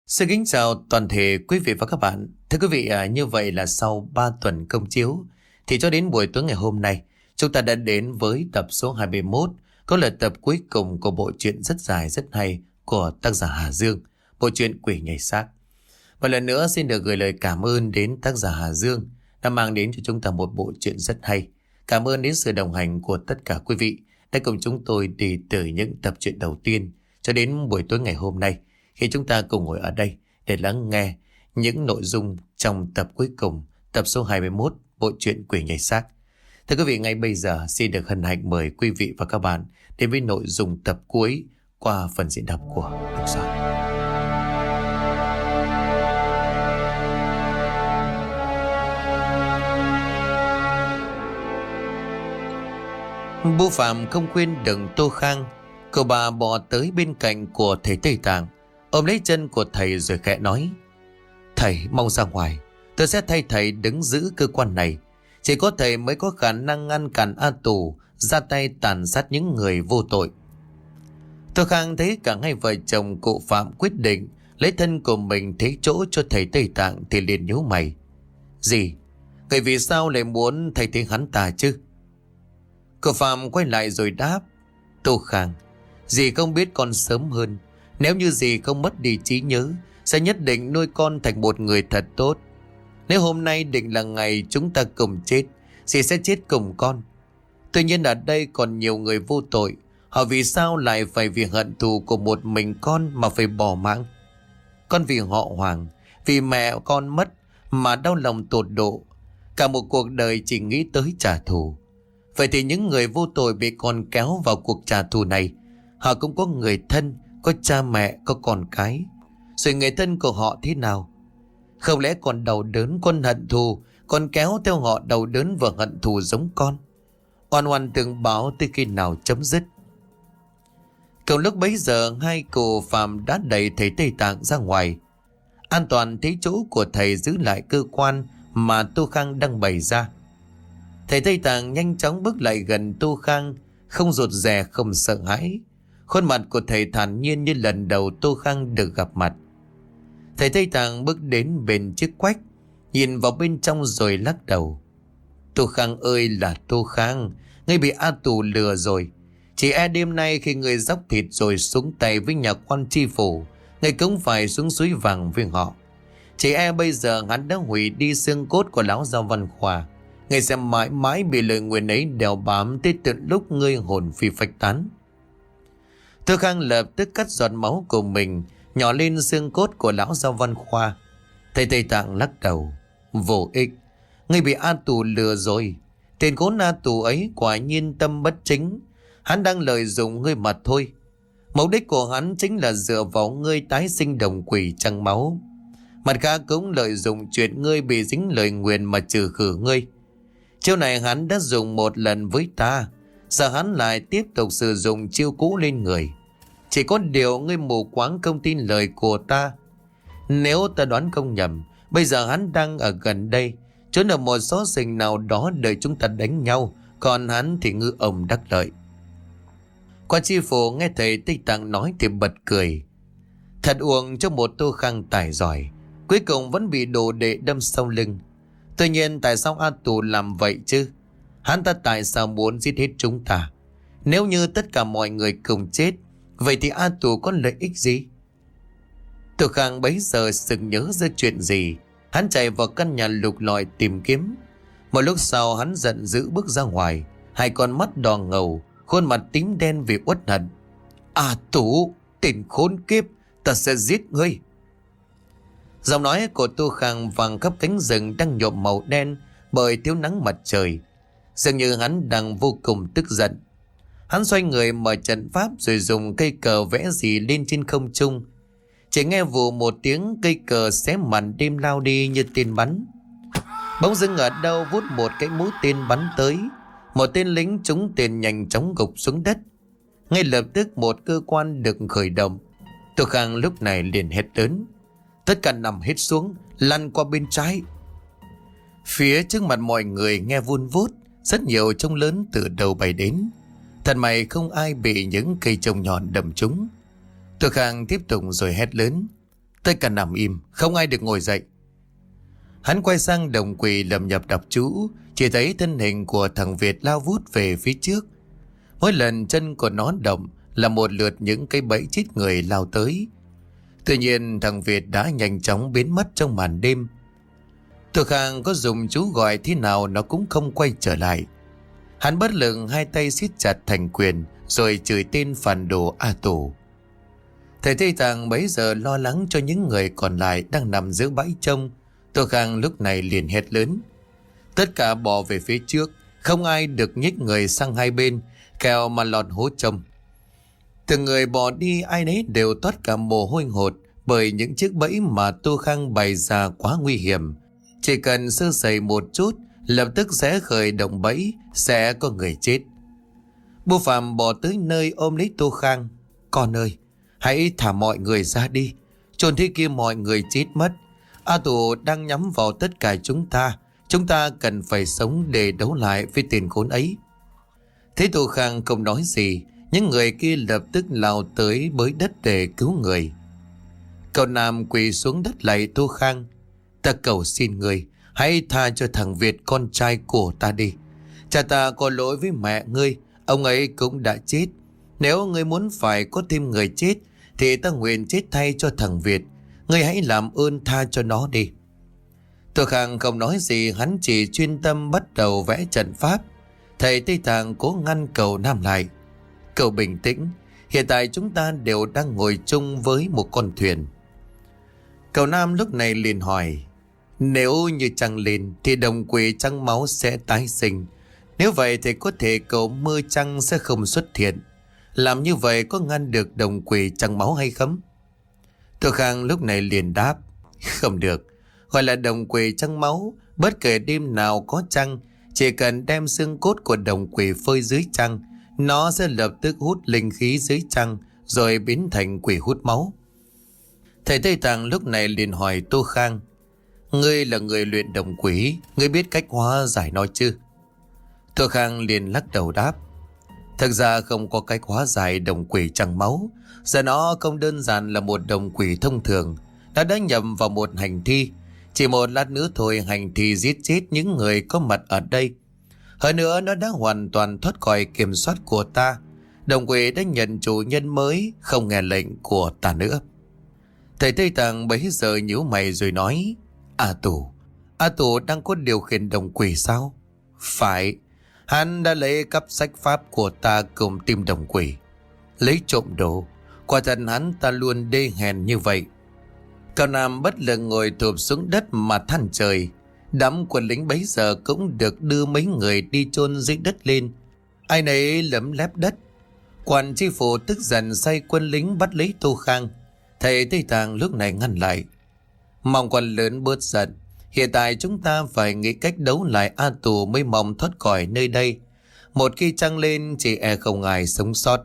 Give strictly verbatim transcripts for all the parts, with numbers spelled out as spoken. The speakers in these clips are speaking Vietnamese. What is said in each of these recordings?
Xin kính chào toàn thể quý vị và các bạn. Thưa quý vị, à, như vậy là sau ba tuần công chiếu thì cho đến buổi tối ngày hôm nay chúng ta đã đến với tập số hai mươi mốt, có là tập cuối cùng của bộ truyện rất dài rất hay của tác giả Hà Dương, bộ truyện Quỷ Nhảy Xác. Và lần nữa xin được gửi lời cảm ơn đến tác giả Hà Dương đã mang đến cho chúng ta một bộ truyện rất hay. Cảm ơn đến sự đồng hành của tất cả quý vị đã cùng chúng tôi đi từ những tập truyện đầu tiên cho đến buổi tối ngày hôm nay, khi chúng ta cùng ngồi ở đây để lắng nghe những nội dung trong tập cuối cùng, tập số hai mươi mốt, bộ truyện Quỷ Nhảy Xác. Thưa quý vị, ngay bây giờ xin được hân hạnh mời quý vị và các bạn đến với nội dung tập cuối qua phần diễn đọc của Đức Soạn. Bố Phạm không quên đừng Tô Khang. Cậu bà bò tới bên cạnh của thầy Tây Tạng, ôm lấy chân của thầy rồi khẽ nói: "Thầy mau ra ngoài, tôi sẽ thay thầy đứng giữ cơ quan này. Chỉ có thầy mới có khả năng ngăn cản A Tù ra tay tàn sát những người vô tội." Tô Khang thấy cả hai vợ chồng cụ Phạm quyết định lấy thân của mình thế chỗ cho thầy Tây Tạng thì liền nhíu mày: "Gì? Người vì sao lại muốn thay thế hắn ta chứ?" Cụ Phạm quay lại rồi đáp: "Tô Khang, dì không biết con sớm hơn. Nếu như dì không mất đi trí nhớ, sẽ nhất định nuôi con thành một người thật tốt. Nếu hôm nay định là ngày chúng ta cùng chết, dì sẽ chết cùng con. Tuy nhiên ở đây còn nhiều người vô tội. Họ vì sao lại phải vì hận thù của một mình con mà phải bỏ mạng? Con vì họ Hoàng, vì mẹ con mất mà đau lòng tột độ. Cả một cuộc đời chỉ nghĩ tới trả thù. Vậy thì những người vô tội bị con kéo vào cuộc trả thù này, họ cũng có người thân, có cha mẹ, có con cái. Rồi người thân của họ thế nào? Không lẽ còn đau đớn, con hận thù, con kéo theo họ đau đớn và hận thù giống con? Oan oan tương báo tới khi nào chấm dứt?" Cùng lúc bấy giờ, hai cụ Phạm đã đẩy thầy Tây Tạng ra ngoài. An toàn thấy chỗ của thầy giữ lại cơ quan mà Tô Khang đang bày ra. Thầy Tây Tạng nhanh chóng bước lại gần Tô Khang, không rụt rè, không sợ hãi. Khuôn mặt của thầy thản nhiên như lần đầu Tô Khang được gặp mặt. Thầy Tây Tạng bước đến bên chiếc quách, nhìn vào bên trong rồi lắc đầu: "Tô Khang ơi là Tô Khang, ngươi bị A Tù lừa rồi. Chỉ e đêm nay khi ngươi dốc thịt rồi xuống tay với nhà quan tri phủ, ngươi cũng phải xuống suối vàng với họ. Chỉ e bây giờ hắn đã hủy đi xương cốt của lão Giao Văn Khoa. Ngươi sẽ mãi mãi bị lời nguyền ấy đeo bám tới tận lúc ngươi hồn phi phách tán." Tô Khang lập tức cắt giọt máu của mình nhỏ lên xương cốt của lão Giao Văn Khoa. Thầy Tây Tạng lắc đầu: "Vô ích, ngươi bị A Tù lừa rồi. Tên khốn A Tù ấy quả nhiên tâm bất chính. Hắn đang lợi dụng ngươi mà thôi. Mục đích của hắn chính là dựa vào ngươi tái sinh đồng quỷ trăng máu. Mặt khác cũng lợi dụng chuyện ngươi bị dính lời nguyền mà trừ khử ngươi. Chiêu này hắn đã dùng một lần với ta, giờ hắn lại tiếp tục sử dụng chiêu cũ lên người. Chỉ có điều ngươi mù quáng không tin lời của ta. Nếu ta đoán không nhầm, bây giờ hắn đang ở gần đây, trốn ở một xó xỉnh nào đó đợi chúng ta đánh nhau, còn hắn thì ngư ông đắc lợi." Quan tri phủ nghe thầy Tây Tạng nói thì bật cười. Thật uổng cho một Tô Khang tài giỏi, cuối cùng vẫn bị đồ đệ đâm sau lưng. Tuy nhiên tại sao A Tù làm vậy chứ? Hắn ta tại sao muốn giết hết chúng ta? Nếu như tất cả mọi người cùng chết, vậy thì A Tù có lợi ích gì? Tô Khang bấy giờ sực nhớ ra chuyện gì. Hắn chạy vào căn nhà lục lọi tìm kiếm. Một lúc sau hắn giận dữ bước ra ngoài, hai con mắt đỏ ngầu, khuôn mặt tím đen vì uất hận. "A Tù, tên khốn kiếp, ta sẽ giết ngươi!" Giọng nói của Tô Khang vang khắp cánh rừng đang nhuộm màu đen bởi thiếu nắng mặt trời. Dường như hắn đang vô cùng tức giận. Hắn xoay người mở trận pháp rồi dùng cây cờ vẽ gì lên trên không trung. Chỉ nghe vù một tiếng, cây cờ xé màn đêm lao đi như tên bắn. Bỗng dưng ở đâu vút một cái mũi tên bắn tới. Một tên lính trúng tên nhanh chóng gục xuống đất. Ngay lập tức một cơ quan được khởi động. Tô Khang lúc này liền hét lớn: "Tất cả nằm hết xuống, lăn qua bên trái." Phía trước mặt mọi người nghe vun vút, rất nhiều trông lớn từ đầu bay đến. Thật may không ai bị những cây trồng nhọn đâm trúng. Tô Khang tiếp tục rồi hét lớn: Tất cả nằm im, không ai được ngồi dậy. Hắn quay sang đồng quỷ lầm nhập đọc chú, chỉ thấy thân hình của thằng Việt lao vút về phía trước. Mỗi lần chân của nó động là một lượt những cái bẫy chít người lao tới. Tuy nhiên thằng Việt đã nhanh chóng biến mất trong màn đêm. Tô Khang có dùng chú gọi thế nào nó cũng không quay trở lại. Hắn bất lực hai tay siết chặt thành quyền rồi chửi tên phản đồ A Tù. Thầy Tây Tạng bấy giờ lo lắng cho những người còn lại đang nằm giữa bãi trông. Tô Khang lúc này liền hét lớn: tất cả bỏ về phía trước, không ai được nhích người sang hai bên, kẻo mà lọt hố trông. Từng người bỏ đi, ai nấy đều toát cả mồ hôi hột bởi những chiếc bẫy mà Tô Khang bày ra quá nguy hiểm. Chỉ cần sơ sẩy một chút, lập tức sẽ khởi động bẫy, sẽ có người chết. Bố Phạm bỏ tới nơi ôm lấy Tô Khang: con ơi, hãy thả mọi người ra đi, chôn thế kia mọi người chết mất. A Tù đang nhắm vào tất cả chúng ta, chúng ta cần phải sống để đấu lại với tên khốn ấy. Thế Tô Khang không nói gì, những người kia lập tức lao tới bới đất để cứu người. Cậu Nam quỳ xuống đất lạy Tô Khang: ta cầu xin người, hãy tha cho thằng Việt con trai của ta đi. Cha ta có lỗi với mẹ ngươi, ông ấy cũng đã chết. Nếu ngươi muốn phải có thêm người chết thì ta nguyện chết thay cho thằng Việt. Ngươi hãy làm ơn tha cho nó đi. Tô Khang không nói gì, hắn chỉ chuyên tâm bắt đầu vẽ trận pháp. Thầy Tây Tạng cố ngăn cậu Nam lại: cậu bình tĩnh, hiện tại chúng ta đều đang ngồi chung với một con thuyền. Cậu Nam lúc này liền hỏi: nếu như trăng lên thì đồng quỷ trăng máu sẽ tái sinh. Nếu vậy thì có thể cậu mơ trăng sẽ không xuất hiện. Làm như vậy có ngăn được đồng quỷ trăng máu hay không? Tô Khang lúc này liền đáp: không được. Gọi là đồng quỷ trăng máu, bất kể đêm nào có trăng, chỉ cần đem xương cốt của đồng quỷ phơi dưới trăng, nó sẽ lập tức hút linh khí dưới trăng rồi biến thành quỷ hút máu. Thầy Tây Tạng lúc này liền hỏi Tô Khang: ngươi là người luyện đồng quỷ, ngươi biết cách hóa giải nó chứ? Tô Khang liền lắc đầu đáp: thực ra không có cách hóa giải đồng quỷ trăng máu. Giờ nó không đơn giản là một đồng quỷ thông thường, nó đã nhầm vào một hành thi. Chỉ một lát nữa thôi hành thi giết chết những người có mặt ở đây. Hơn nữa nó đã hoàn toàn thoát khỏi kiểm soát của ta. Đồng quỷ đã nhận chủ nhân mới, không nghe lệnh của ta nữa. Thầy Tây Tạng bấy giờ nhíu mày rồi nói: A Tù, A Tù đang có điều khiển đồng quỷ sao? Phải, hắn đã lấy cắp sách pháp của ta cùng tìm đồng quỷ, lấy trộm đồ. Quả thật hắn ta luôn đê hèn như vậy. Cậu Nam bất lực ngồi thụp xuống đất mà than trời. Đám quân lính bấy giờ cũng được đưa mấy người đi chôn dưới đất lên. Ai nấy lấm lép đất. Quan tri phủ tức giận sai quân lính bắt lấy Tô Khang. Thầy Tây Tạng lúc này ngăn lại: mong quan lớn bớt giận, hiện tại chúng ta phải nghĩ cách đấu lại A Tù mới mong thoát khỏi nơi đây. Một khi trăng lên chỉ e không ai sống sót.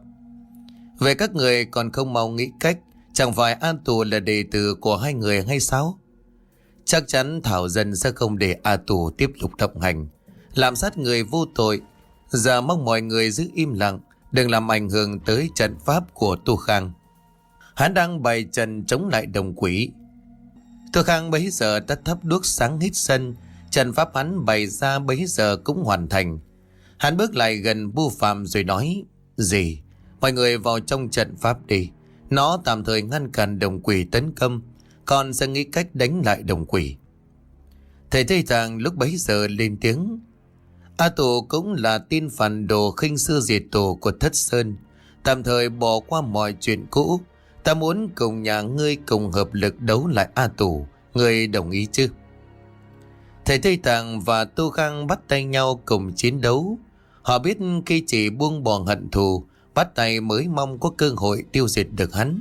Về các người còn không mau nghĩ cách, chẳng phải A Tù là đệ tử của hai người hay sao? Chắc chắn Thảo Dân sẽ không để A Tù tiếp tục động hành, làm sát người vô tội. Giờ mong mọi người giữ im lặng, đừng làm ảnh hưởng tới trận pháp của Tô Khang. Hắn đang bày trận chống lại đồng quỷ. Tô Khang bấy giờ tắt thắp đuốc sáng hết sân. Trận pháp hắn bày ra bấy giờ cũng hoàn thành. Hắn bước lại gần Bu Phạm rồi nói: gì? Mọi người vào trong trận pháp đi. Nó tạm thời ngăn cản đồng quỷ tấn công, còn sẽ nghĩ cách đánh lại đồng quỷ. Thầy Tây Tạng lúc bấy giờ lên tiếng: A Tù cũng là tin phản đồ khinh sư diệt tổ của Thất Sơn. Tạm thời bỏ qua mọi chuyện cũ. Ta muốn cùng nhà ngươi cùng hợp lực đấu lại A Tù. Ngươi đồng ý chứ? Thầy Tây Tạng và Tô Khang bắt tay nhau cùng chiến đấu. Họ biết khi chỉ buông bỏ hận thù, bắt tay mới mong có cơ hội tiêu diệt được hắn.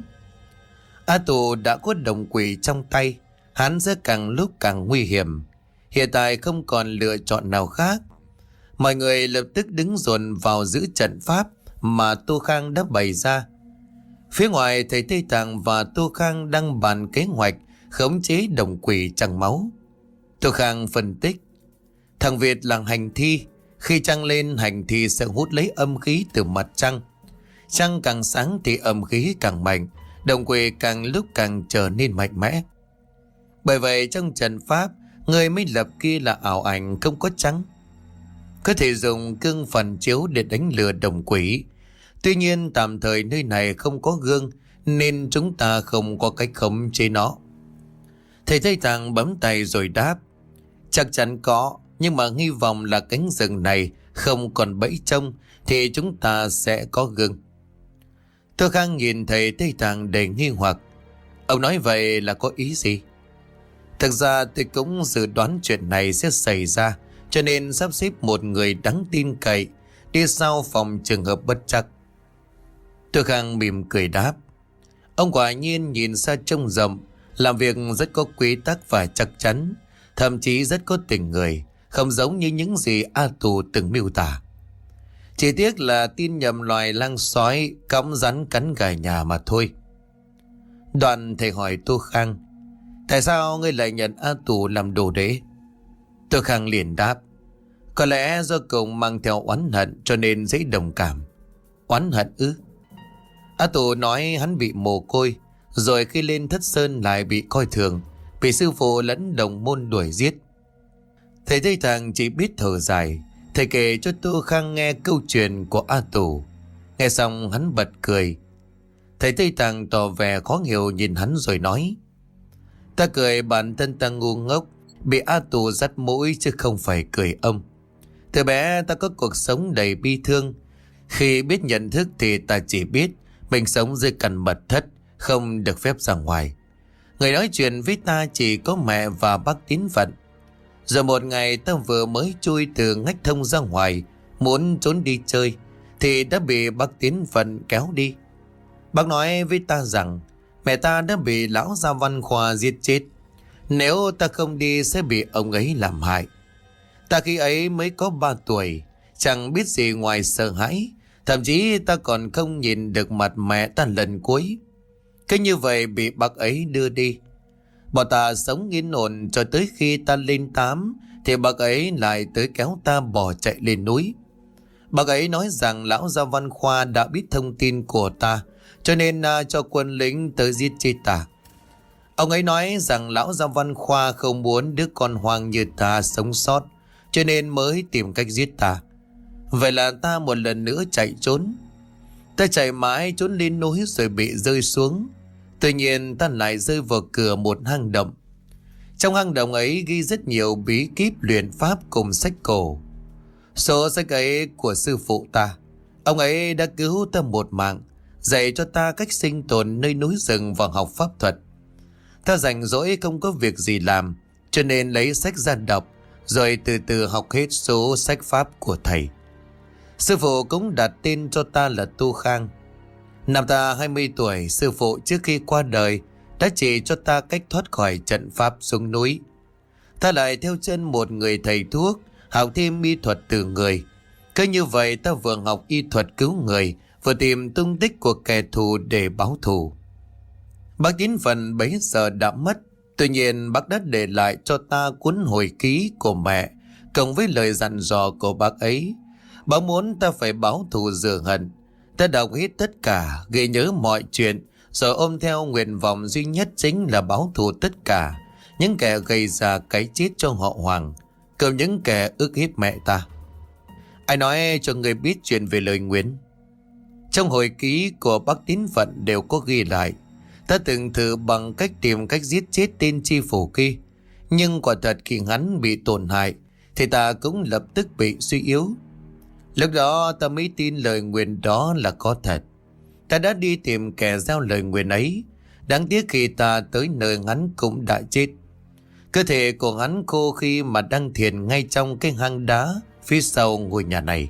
A Tù đã có đồng quỷ trong tay, hắn sẽ càng lúc càng nguy hiểm. Hiện tại không còn lựa chọn nào khác. Mọi người lập tức đứng dồn vào giữ trận pháp mà Tô Khang đã bày ra. Phía ngoài thầy Tây Tạng và Tô Khang đang bàn kế hoạch khống chế đồng quỷ trăng máu. Tô Khang phân tích: thằng Việt là hành thi, khi trăng lên hành thi sẽ hút lấy âm khí từ mặt trăng. Trăng càng sáng thì âm khí càng mạnh, Đồng quỷ càng lúc càng trở nên mạnh mẽ. Bởi vậy trong trận pháp, người mới lập kia là ảo ảnh không có trắng. Có thể dùng gương phản chiếu để đánh lừa đồng quỷ. Tuy nhiên tạm thời nơi này không có gương, nên chúng ta không có cách khống chế nó. Thầy Tây Tạng bấm tay rồi đáp: chắc chắn có, nhưng mà hy vọng là cánh rừng này không còn bẫy trông thì chúng ta sẽ có gương. Tô Khang nhìn thầy Tây Tạng đầy nghi hoặc. Ông nói vậy là có ý gì? Thực ra tôi cũng dự đoán chuyện này sẽ xảy ra, cho nên sắp xếp một người đáng tin cậy đi sau phòng trường hợp bất trắc. Tô Khang mỉm cười đáp: ông quả nhiên nhìn xa trông rộng, làm việc rất có quy tắc và chắc chắn, thậm chí rất có tình người, không giống như những gì A Tù từng miêu tả. Chỉ tiếc là tin nhầm loài lang sói cõng rắn cắn gà nhà mà thôi. Đoạn thầy hỏi Tô Khang: tại sao ngươi lại nhận A Tù làm đồ đế? Tô Khang liền đáp: có lẽ do cậu mang theo oán hận cho nên dễ đồng cảm. Oán hận ư? A Tù nói hắn bị mồ côi, rồi khi lên Thất Sơn lại bị coi thường, bị sư phụ lẫn đồng môn đuổi giết. Thầy Tây Tạng chỉ biết thở dài. Thầy kể cho Tô Khang nghe câu chuyện của A Tù. Nghe xong hắn bật cười. Thầy Tây Tạng tỏ vẻ khó hiểu nhìn hắn rồi nói: ta cười bản thân ta ngu ngốc, bị A Tù dắt mũi chứ không phải cười ông. Từ bé ta có cuộc sống đầy bi thương. Khi biết nhận thức thì ta chỉ biết mình sống dưới căn mật thất, không được phép ra ngoài. Người nói chuyện với ta chỉ có mẹ và bác Tín Phận. Rồi một ngày ta vừa mới chui từ ngách thông ra ngoài, muốn trốn đi chơi, thì đã bị bác Tín Phận kéo đi. Bác nói với ta rằng mẹ ta đã bị lão Gia Văn Khoa giết chết. Nếu ta không đi sẽ bị ông ấy làm hại. Ta khi ấy mới có ba tuổi, chẳng biết gì ngoài sợ hãi. Thậm chí ta còn không nhìn được mặt mẹ ta lần cuối. Cứ như vậy bị bác ấy đưa đi. Bọn ta sống yên ổn cho tới khi ta lên tám, thì bác ấy lại tới kéo ta bỏ chạy lên núi. Bác ấy nói rằng lão Gia Văn Khoa đã biết thông tin của ta, cho nên uh, cho quân lính tới giết chết ta. Ông ấy nói rằng lão Gia Văn Khoa không muốn đứa con hoang như ta sống sót, cho nên mới tìm cách giết ta. Vậy là ta một lần nữa chạy trốn. Ta chạy mãi trốn lên núi rồi bị rơi xuống. Tuy nhiên ta lại rơi vào cửa một hang động. Trong hang động ấy ghi rất nhiều bí kíp luyện pháp cùng sách cổ. Số sách ấy của sư phụ ta. Ông ấy đã cứu ta một mạng, dạy cho ta cách sinh tồn nơi núi rừng và học pháp thuật. Ta rảnh rỗi không có việc gì làm, cho nên lấy sách ra đọc, rồi từ từ học hết số sách pháp của thầy. Sư phụ cũng đặt tên cho ta là Tô Khang. Năm ta hai mươi tuổi, sư phụ trước khi qua đời đã chỉ cho ta cách thoát khỏi trận pháp xuống núi. Ta lại theo chân một người thầy thuốc, học thêm y thuật từ người. Cứ như vậy ta vừa học y thuật cứu người, vừa tìm tung tích của kẻ thù để báo thù. Bác Tín Phận bấy giờ đã mất. Tuy nhiên bác đã để lại cho ta cuốn hồi ký của mẹ, cộng với lời dặn dò của bác ấy. Bác muốn ta phải báo thù rửa hận. Ta đọc hết tất cả, ghi nhớ mọi chuyện, rồi ôm theo nguyện vọng duy nhất chính là báo thù tất cả những kẻ gây ra cái chết cho họ Hoàng, cùng những kẻ ức hiếp mẹ ta. Ai nói cho người biết chuyện về lời nguyền? Trong hồi ký của bác Tín Phận đều có ghi lại. Ta từng thử bằng cách tìm cách giết chết tên chi phủ kia, nhưng quả thật khi hắn bị tổn hại thì ta cũng lập tức bị suy yếu. Lúc đó ta mới tin lời nguyền đó là có thật. Ta đã đi tìm kẻ gieo lời nguyền ấy. Đáng tiếc khi ta tới nơi hắn cũng đã chết. Cơ thể của hắn khô khi mà đang thiền ngay trong cái hang đá phía sau ngôi nhà này.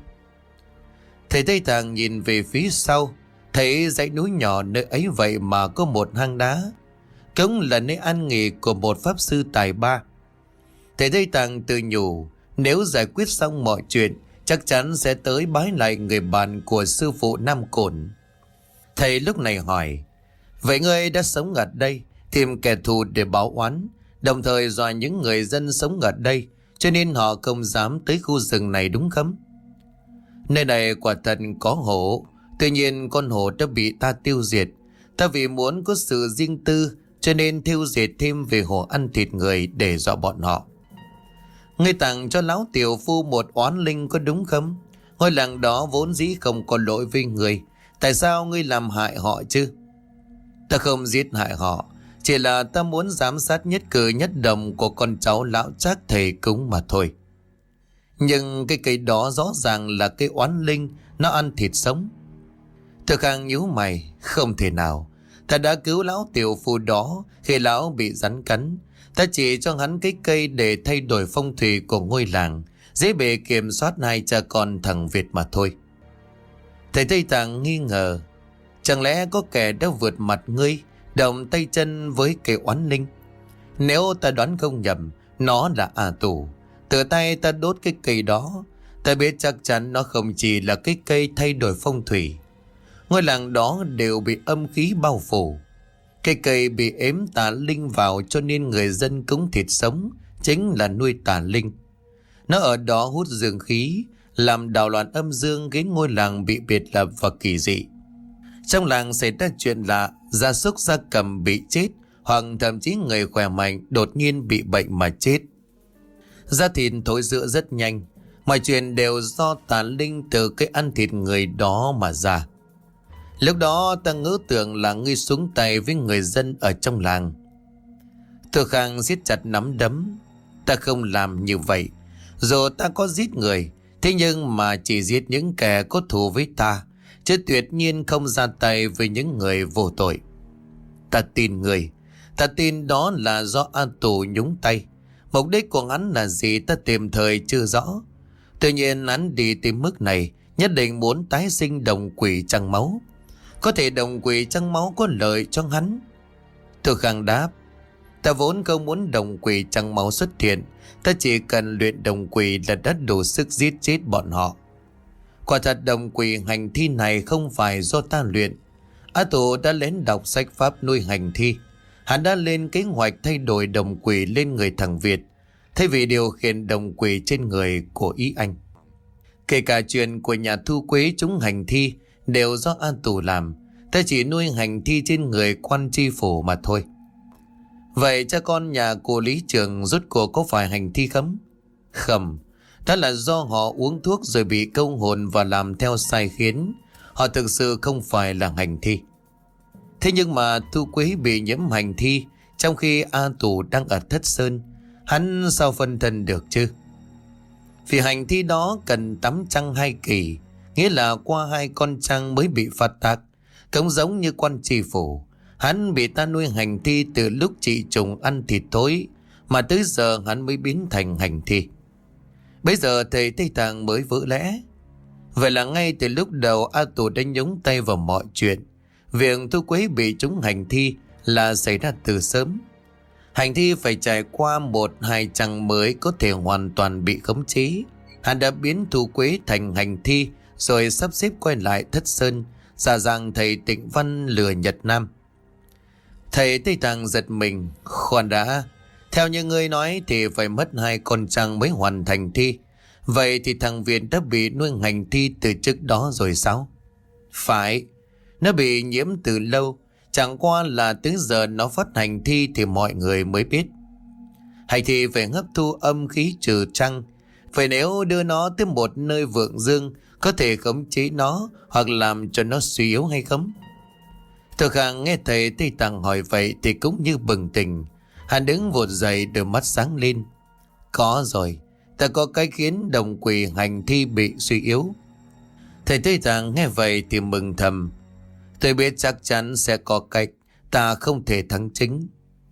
Thầy Tây Tạng nhìn về phía sau, thấy dãy núi nhỏ nơi ấy vậy mà có một hang đá, cũng là nơi an nghỉ của một pháp sư tài ba. Thầy Tây Tạng tự nhủ, nếu giải quyết xong mọi chuyện chắc chắn sẽ tới bái lại người bạn của sư phụ Nam Cổn. Thầy lúc này hỏi: vậy ngươi đã sống ở đây, tìm kẻ thù để báo oán, đồng thời dọa những người dân sống ở đây, cho nên họ không dám tới khu rừng này đúng không? Nơi này quả thật có hổ, tuy nhiên con hổ đã bị ta tiêu diệt. Ta vì muốn có sự riêng tư cho nên thêu dệt thêm về hồ ăn thịt người để dọa bọn họ. Ngươi tặng cho lão tiểu phu một oán linh có đúng không? Ngôi làng đó vốn dĩ không có lỗi với người. Tại sao ngươi làm hại họ chứ? Ta không giết hại họ, chỉ là ta muốn giám sát nhất cử nhất động của con cháu lão Trác thầy cúng mà thôi. Nhưng cái cây đó rõ ràng là cây oán linh, nó ăn thịt sống. Thực Khang nhíu mày, không thể nào. Ta đã cứu lão tiểu phu đó khi lão bị rắn cắn. Ta chỉ cho hắn cái cây để thay đổi phong thủy của ngôi làng, dễ bề kiểm soát hai cha con thằng Việt mà thôi. Thầy Tây Tạng nghi ngờ, chẳng lẽ có kẻ đã vượt mặt ngươi, động tay chân với cây oán linh? Nếu ta đoán không nhầm, nó là A Tù. Tự tay ta đốt cái cây đó, ta biết chắc chắn nó không chỉ là cái cây thay đổi phong thủy. Ngôi làng đó đều bị âm khí bao phủ. Cây cây bị ếm tà linh vào cho nên người dân cúng thịt sống, chính là nuôi tà linh. Nó ở đó hút dương khí, làm đảo loạn âm dương, khiến ngôi làng bị biệt lập và kỳ dị. Trong làng xảy ra chuyện lạ, gia súc gia cầm bị chết, hoặc thậm chí người khỏe mạnh đột nhiên bị bệnh mà chết. Da thịt thối rữa rất nhanh, mọi chuyện đều do tà linh từ cái ăn thịt người đó mà ra. Lúc đó ta ngỡ tưởng là ngươi xuống tay với người dân ở trong làng. Thừa Khang siết chặt nắm đấm. Ta không làm như vậy. Dù ta có giết người, thế nhưng mà chỉ giết những kẻ có thù với ta, chứ tuyệt nhiên không ra tay với những người vô tội. Ta tin người. Ta tin đó là do A Tù nhúng tay. Mục đích của hắn là gì ta tìm thời chưa rõ. Tuy nhiên hắn đi tìm mức này, nhất định muốn tái sinh đồng quỷ trăng máu. Có thể đồng quỷ trăng máu có lợi cho hắn. Thừa Khang đáp, ta vốn không muốn đồng quỷ trăng máu xuất hiện. Ta chỉ cần luyện đồng quỷ là đã đủ sức giết chết bọn họ. Quả thật đồng quỷ hành thi này không phải do ta luyện. A Tù đã lén đọc sách pháp nuôi hành thi. Hắn đã lên kế hoạch thay đổi đồng quỷ lên người thằng Việt, thay vì điều khiển đồng quỷ trên người của Ý Anh. Kể cả chuyện của nhà Thu Quế chúng hành thi đều do A Tù làm. Ta chỉ nuôi hành thi trên người quan tri phủ mà thôi. Vậy cha con nhà của Lý Trường rốt cuộc có phải hành thi không? Không. Đó là do họ uống thuốc rồi bị câu hồn và làm theo sai khiến. Họ thực sự không phải là hành thi. Thế nhưng mà Thu Quế bị nhiễm hành thi trong khi A Tù đang ở Thất Sơn. Hắn sao phân thân được chứ? Vì hành thi đó cần tắm trăng hai kỳ, nghĩa là qua hai con trăng mới bị phát tác. Cũng giống như quan tri phủ, hắn bị ta nuôi hành thi từ lúc chị trùng ăn thịt thối, mà tới giờ hắn mới biến thành hành thi. Bây giờ thầy Tây Tạng mới vỡ lẽ. Vậy là ngay từ lúc đầu A Tù đã nhúng tay vào mọi chuyện. Việc Thu Quế bị trúng hành thi là xảy ra từ sớm. Hành thi phải trải qua một hai trăng mới có thể hoàn toàn bị khống chế. Hắn đã biến Thu Quế thành hành thi rồi sắp xếp quay lại Thất Sơn, giả dạng thầy Tịnh Văn lừa Nhật Nam. Thầy Tây Tạng giật mình. Khoan đã, theo như ngươi nói thì phải mất hai con trăng mới hoàn thành thi. Vậy thì thằng Việt đã bị nuôi hành thi từ trước đó rồi sao? Phải, nó bị nhiễm từ lâu. Chẳng qua là tới giờ nó phát hành thi thì mọi người mới biết. Hành thi phải hấp thu âm khí trừ trăng. Vậy nếu đưa nó tới một nơi vượng dương, có thể khống chế nó hoặc làm cho nó suy yếu hay không? Thừa Khang nghe thầy Tây Tạng hỏi vậy thì cũng như bừng tỉnh. Hắn đứng vụt dậy, đôi mắt sáng lên. Có rồi, ta có cái khiến đồng quỷ hành thi bị suy yếu. Thầy Tây Tạng nghe vậy thì mừng thầm. Tôi biết chắc chắn sẽ có cách, ta không thể thắng chính.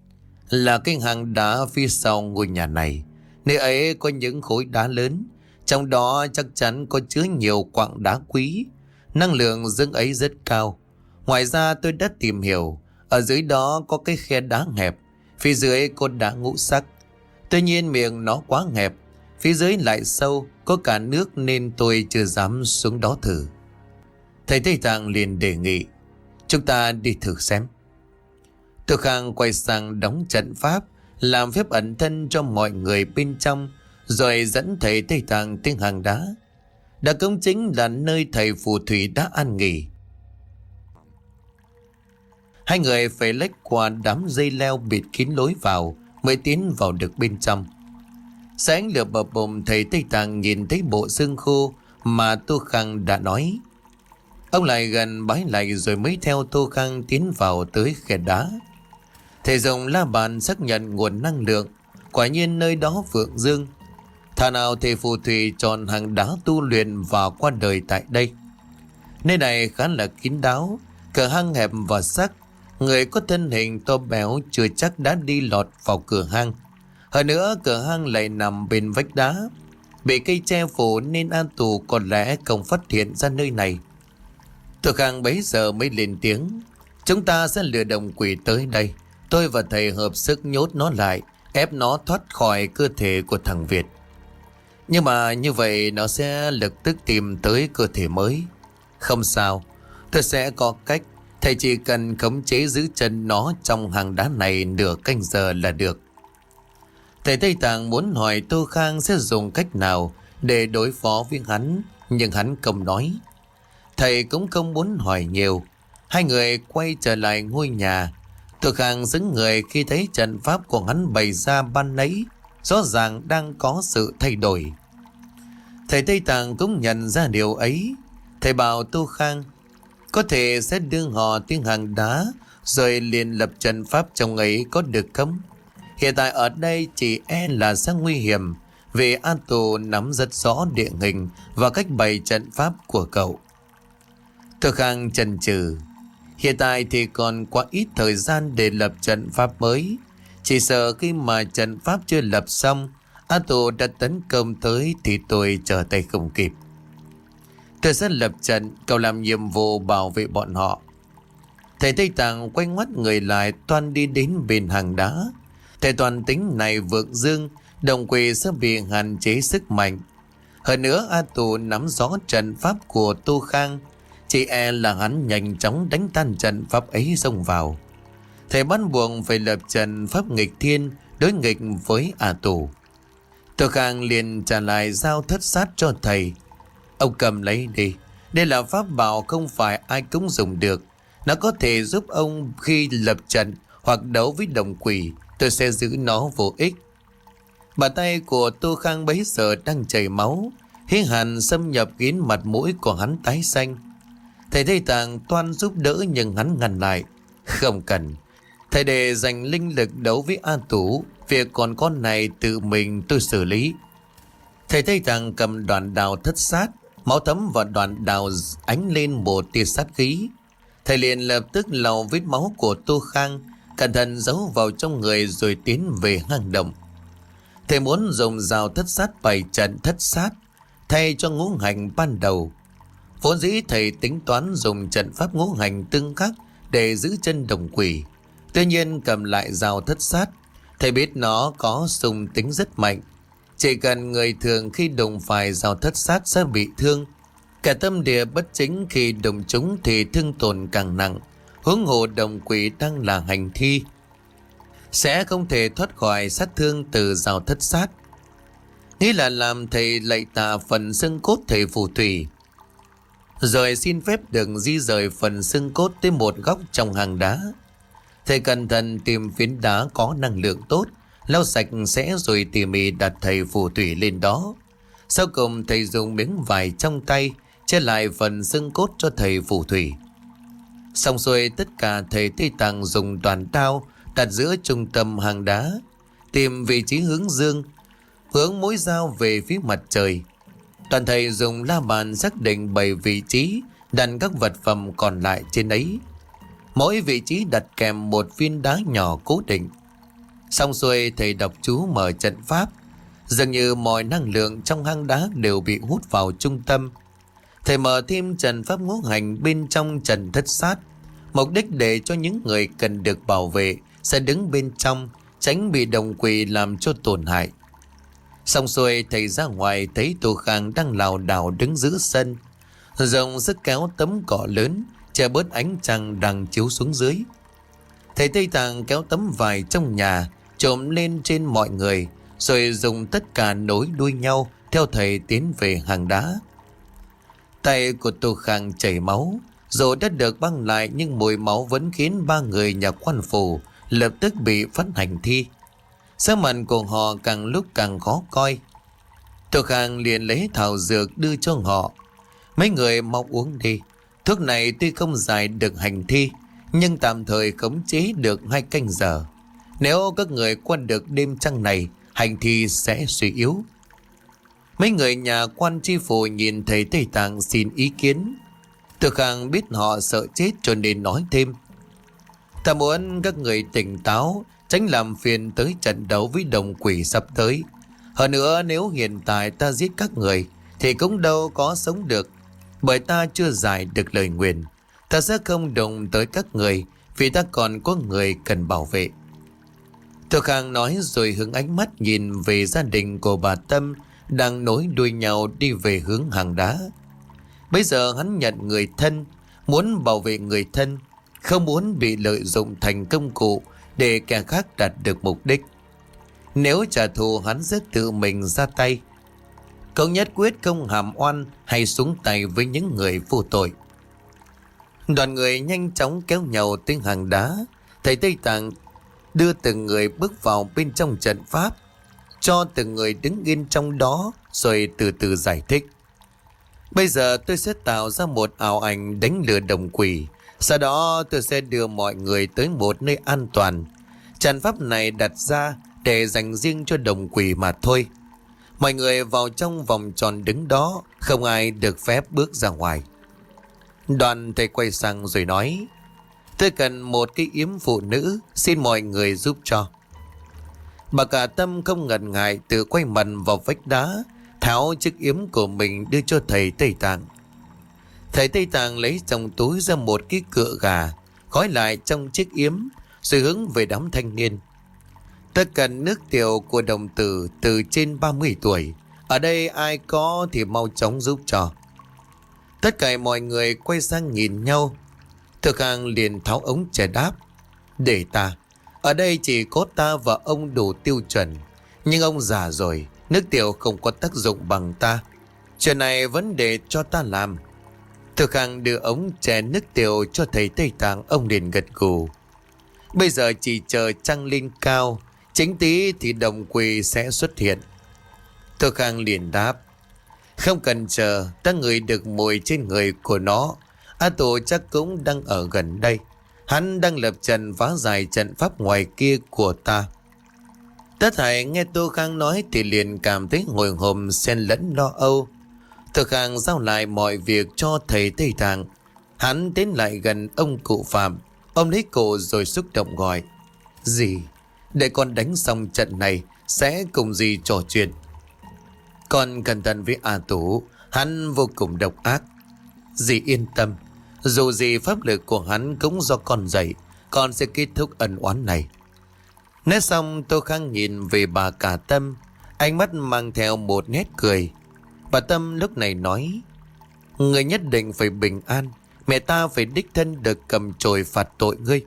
Là cái hang đá phía sau ngôi nhà này. Nơi ấy có những khối đá lớn, trong đó chắc chắn có chứa nhiều quặng đá quý. Năng lượng dương ấy rất cao. Ngoài ra tôi đã tìm hiểu, ở dưới đó có cái khe đá hẹp, phía dưới có đá ngũ sắc. Tuy nhiên miệng nó quá hẹp, phía dưới lại sâu, có cả nước nên tôi chưa dám xuống đó thử. Thầy Tây Tạng liền đề nghị, chúng ta đi thử xem. Thừa Khang quay sang đóng trận pháp, làm phép ẩn thân cho mọi người bên trong, rồi dẫn thầy Tây Tạng tới hang đá. Đã cũng chính là nơi thầy phù thủy đã an nghỉ. Hai người phải lách qua đám dây leo bịt kín lối vào mới tiến vào được bên trong. Sáng lửa bập bùng, thầy Tây Tạng nhìn thấy bộ xương khô mà Tô Khang đã nói. Ông lại gần bái lại rồi mới theo Tô Khang tiến vào tới khe đá. Thầy dùng la bàn xác nhận nguồn năng lượng. Quả nhiên nơi đó vượng dương. Thà nào thầy phù thủy chọn hang đá tu luyện và qua đời tại đây. Nơi này khá là kín đáo, cửa hang hẹp và sắc. Người có thân hình to béo chưa chắc đã đi lọt vào cửa hang. Hơn nữa cửa hang lại nằm bên vách đá, bị cây che phủ nên an tù có lẽ không phát hiện ra nơi này. Tô Khang bấy giờ mới lên tiếng. Chúng ta sẽ lừa đồng quỷ tới đây. Tôi và thầy hợp sức nhốt nó lại, ép nó thoát khỏi cơ thể của thằng Việt. Nhưng mà như vậy nó sẽ lập tức tìm tới cơ thể mới. Không sao, tôi sẽ có cách. Thầy chỉ cần khống chế giữ chân nó trong hang đá này nửa canh giờ là được. Thầy Tây Tạng muốn hỏi Tô Khang sẽ dùng cách nào để đối phó với hắn, nhưng hắn không nói. Thầy cũng không muốn hỏi nhiều. Hai người quay trở lại ngôi nhà. Tô Khang xứng người khi thấy trận pháp của hắn bày ra ban nãy rõ ràng đang có sự thay đổi. Thầy Tây Tạng cũng nhận ra điều ấy. Thầy bảo Tô Khang có thể sẽ đưa họ tiếng hang đá rồi liền lập trận pháp trong ấy có được không? Hiện tại ở đây chỉ e là sẽ nguy hiểm vì An Tù nắm rất rõ địa hình và cách bày trận pháp của cậu. Tô Khang chần chừ. Hiện tại thì còn quá ít thời gian để lập trận pháp mới. Chỉ sợ khi mà trận pháp chưa lập xong, An Tù đã tấn công tới thì tôi trở tay không kịp. Tôi sẽ lập trận, cậu làm nhiệm vụ bảo vệ bọn họ. Thầy Tây Tạng quay ngoắt người lại, toan đi đến bên hang đá. Thầy toàn tính này vượng dương, đồng quỷ sẽ bị hạn chế sức mạnh. Hơn nữa A Tù nắm rõ trận pháp của Tô Khang, chỉ e là hắn nhanh chóng đánh tan trận pháp ấy xông vào. Thầy bắt buộc phải lập trận pháp nghịch thiên đối nghịch với A Tù. Tô Khang liền trả lại dao thất sát cho thầy. Ông cầm lấy đi. Đây là pháp bảo không phải ai cũng dùng được. Nó có thể giúp ông khi lập trận hoặc đấu với đồng quỷ. Tôi sẽ giữ nó vô ích. Bàn tay của Tô Khang bấy giờ đang chảy máu. Hí hàn xâm nhập khiến mặt mũi của hắn tái xanh. Thầy Tây Tạng toan giúp đỡ nhưng hắn ngăn lại. Không cần. Thầy để dành linh lực đấu với A Tù. Việc còn con này tự mình tôi xử lý. Thầy Tây Tạng cầm đoạn đào thất sát. Máu thấm vào đoạn đào ánh lên một tia sát khí. Thầy liền lập tức lau vết máu của Tô Khang, cẩn thận giấu vào trong người rồi tiến về hang động. Thầy muốn dùng dao thất sát bày trận thất sát thay cho ngũ hành ban đầu. Vốn dĩ thầy tính toán dùng trận pháp ngũ hành tương khắc để giữ chân đồng quỷ. Tuy nhiên cầm lại dao thất sát, thầy biết nó có xung tính rất mạnh. Chỉ cần người thường khi đụng phải dao thất sát sẽ bị thương. Cả tâm địa bất chính khi đụng chúng thì thương tổn càng nặng. Huống hồ đồng quỷ đang là hành thi, sẽ không thể thoát khỏi sát thương từ dao thất sát. Nghĩ là làm thầy lạy tạ phần xương cốt thầy phù thủy, rồi xin phép được di rời phần xương cốt tới một góc trong hang đá. Thầy cẩn thận tìm phiến đá có năng lượng tốt, lau sạch sẽ rồi tỉ mỉ đặt thầy phù thủy lên đó. Sau cùng thầy dùng miếng vải trong tay che lại phần xương cốt cho thầy phù thủy. Xong xuôi tất cả, thầy Tây Tạng dùng đoàn đao đặt giữa trung tâm hang đá, tìm vị trí hướng dương, hướng mũi dao về phía mặt trời. Toàn thầy dùng la bàn xác định bảy vị trí đặt các vật phẩm còn lại trên ấy. Mỗi vị trí đặt kèm một viên đá nhỏ cố định. Xong xuôi thầy đọc chú mở trận pháp. Dường như mọi năng lượng trong hang đá đều bị hút vào trung tâm. Thầy mở thêm trận pháp ngũ hành bên trong trận thất sát, mục đích để cho những người cần được bảo vệ sẽ đứng bên trong, tránh bị đồng quỷ làm cho tổn hại. Xong xuôi thầy ra ngoài thấy Tô Khang đang lảo đảo đứng giữa sân, dùng sức kéo tấm cỏ lớn che bớt ánh trăng đang chiếu xuống dưới. Thầy Tây Tạng kéo tấm vải trong nhà trộm lên trên mọi người, rồi dùng tất cả nối đuôi nhau theo thầy tiến về hang đá. Tay của Tô Khang chảy máu, Dù đã được băng lại nhưng mùi máu vẫn khiến ba người nhà quan phủ lập tức bị phát hành thi. Sắc mặt của họ càng lúc càng khó coi. Tô Khang liền lấy thảo dược đưa cho họ. Mấy người mau uống đi. Thuốc này tuy không giải được hành thi, nhưng tạm thời khống chế được hai canh giờ. Nếu các người qua được đêm trăng này, hành thi sẽ suy yếu. Mấy người nhà quan tri phủ nhìn thấy Tây Tạng xin ý kiến. Tô Khang biết họ sợ chết cho nên nói thêm: ta muốn các người tỉnh táo, tránh làm phiền tới trận đấu với đồng quỷ sắp tới. Hơn nữa, nếu hiện tại ta giết các người thì cũng đâu có sống được, bởi ta chưa giải được lời nguyền. Ta sẽ không đụng tới các người vì ta còn có người cần bảo vệ. Tô Khang nói rồi hướng ánh mắt nhìn về gia đình của bà Tâm đang nối đuôi nhau đi về hướng hang đá. Bây giờ hắn nhận người thân, muốn bảo vệ người thân, không muốn bị lợi dụng thành công cụ để kẻ khác đạt được mục đích. Nếu trả thù, hắn sẽ tự mình ra tay. Cậu nhất quyết không hàm oan hay xuống tay với những người vô tội. Đoàn người nhanh chóng kéo nhau tới hang đá. Thầy Tây Tạng đưa từng người bước vào bên trong trận pháp, cho từng người đứng yên trong đó rồi từ từ giải thích. Bây giờ tôi sẽ tạo ra một ảo ảnh đánh lừa đồng quỷ. Sau đó tôi sẽ đưa mọi người tới một nơi an toàn. Trận pháp này đặt ra để dành riêng cho đồng quỷ mà thôi. Mọi người vào trong vòng tròn đứng đó, không ai được phép bước ra ngoài. Đoàn thầy quay sang rồi nói: tôi cần một cái yếm phụ nữ, xin mọi người giúp cho. Bà Cả Tâm không ngần ngại tự quay mặt vào vách đá, tháo chiếc yếm của mình đưa cho thầy Tây Tạng. Thầy Tây Tạng lấy trong túi ra một cái cựa gà, gói lại trong chiếc yếm, rồi hướng về đám thanh niên. Ta cần nước tiểu của đồng tử từ trên ba mươi tuổi. Ở đây ai có thì mau chóng giúp cho. Tất cả mọi người quay sang nhìn nhau. Thực Khang liền tháo ống trẻ đáp: để ta. Ở đây chỉ có ta và ông đủ tiêu chuẩn. Nhưng ông già rồi, nước tiểu không có tác dụng bằng ta. Chuyện này vẫn để cho ta làm. Thực Khang đưa ống chè nước tiểu cho thầy Tây Tạng. Ông liền gật gù. Bây giờ chỉ chờ trăng lên cao, chính tí thì đồng quỷ sẽ xuất hiện. Thực Khang liền đáp: không cần chờ, ta ngửi được mùi trên người của nó. A Tổ chắc cũng đang ở gần đây. Hắn đang lập trận phá giải trận pháp ngoài kia của ta. Tất thảy nghe Tô Khang nói thì liền cảm thấy hồi hộp xen lẫn lo âu. Tô Khang giao lại mọi việc cho thầy Tây Tạng. Hắn tiến lại gần ông cụ Phạm, ông lấy cổ rồi xúc động gọi: dì, để con đánh xong trận này sẽ cùng dì trò chuyện. Con cẩn thận với A Tú, hắn vô cùng độc ác. Dì yên tâm, dù gì pháp lực của hắn cũng do con dạy, con sẽ kết thúc ân oán này. Nói xong, Tô Khang nhìn về bà Cả Tâm, ánh mắt mang theo một nét cười. Bà Tâm lúc này nói: người nhất định phải bình an, mẹ ta phải đích thân được cầm chổi phạt tội ngươi.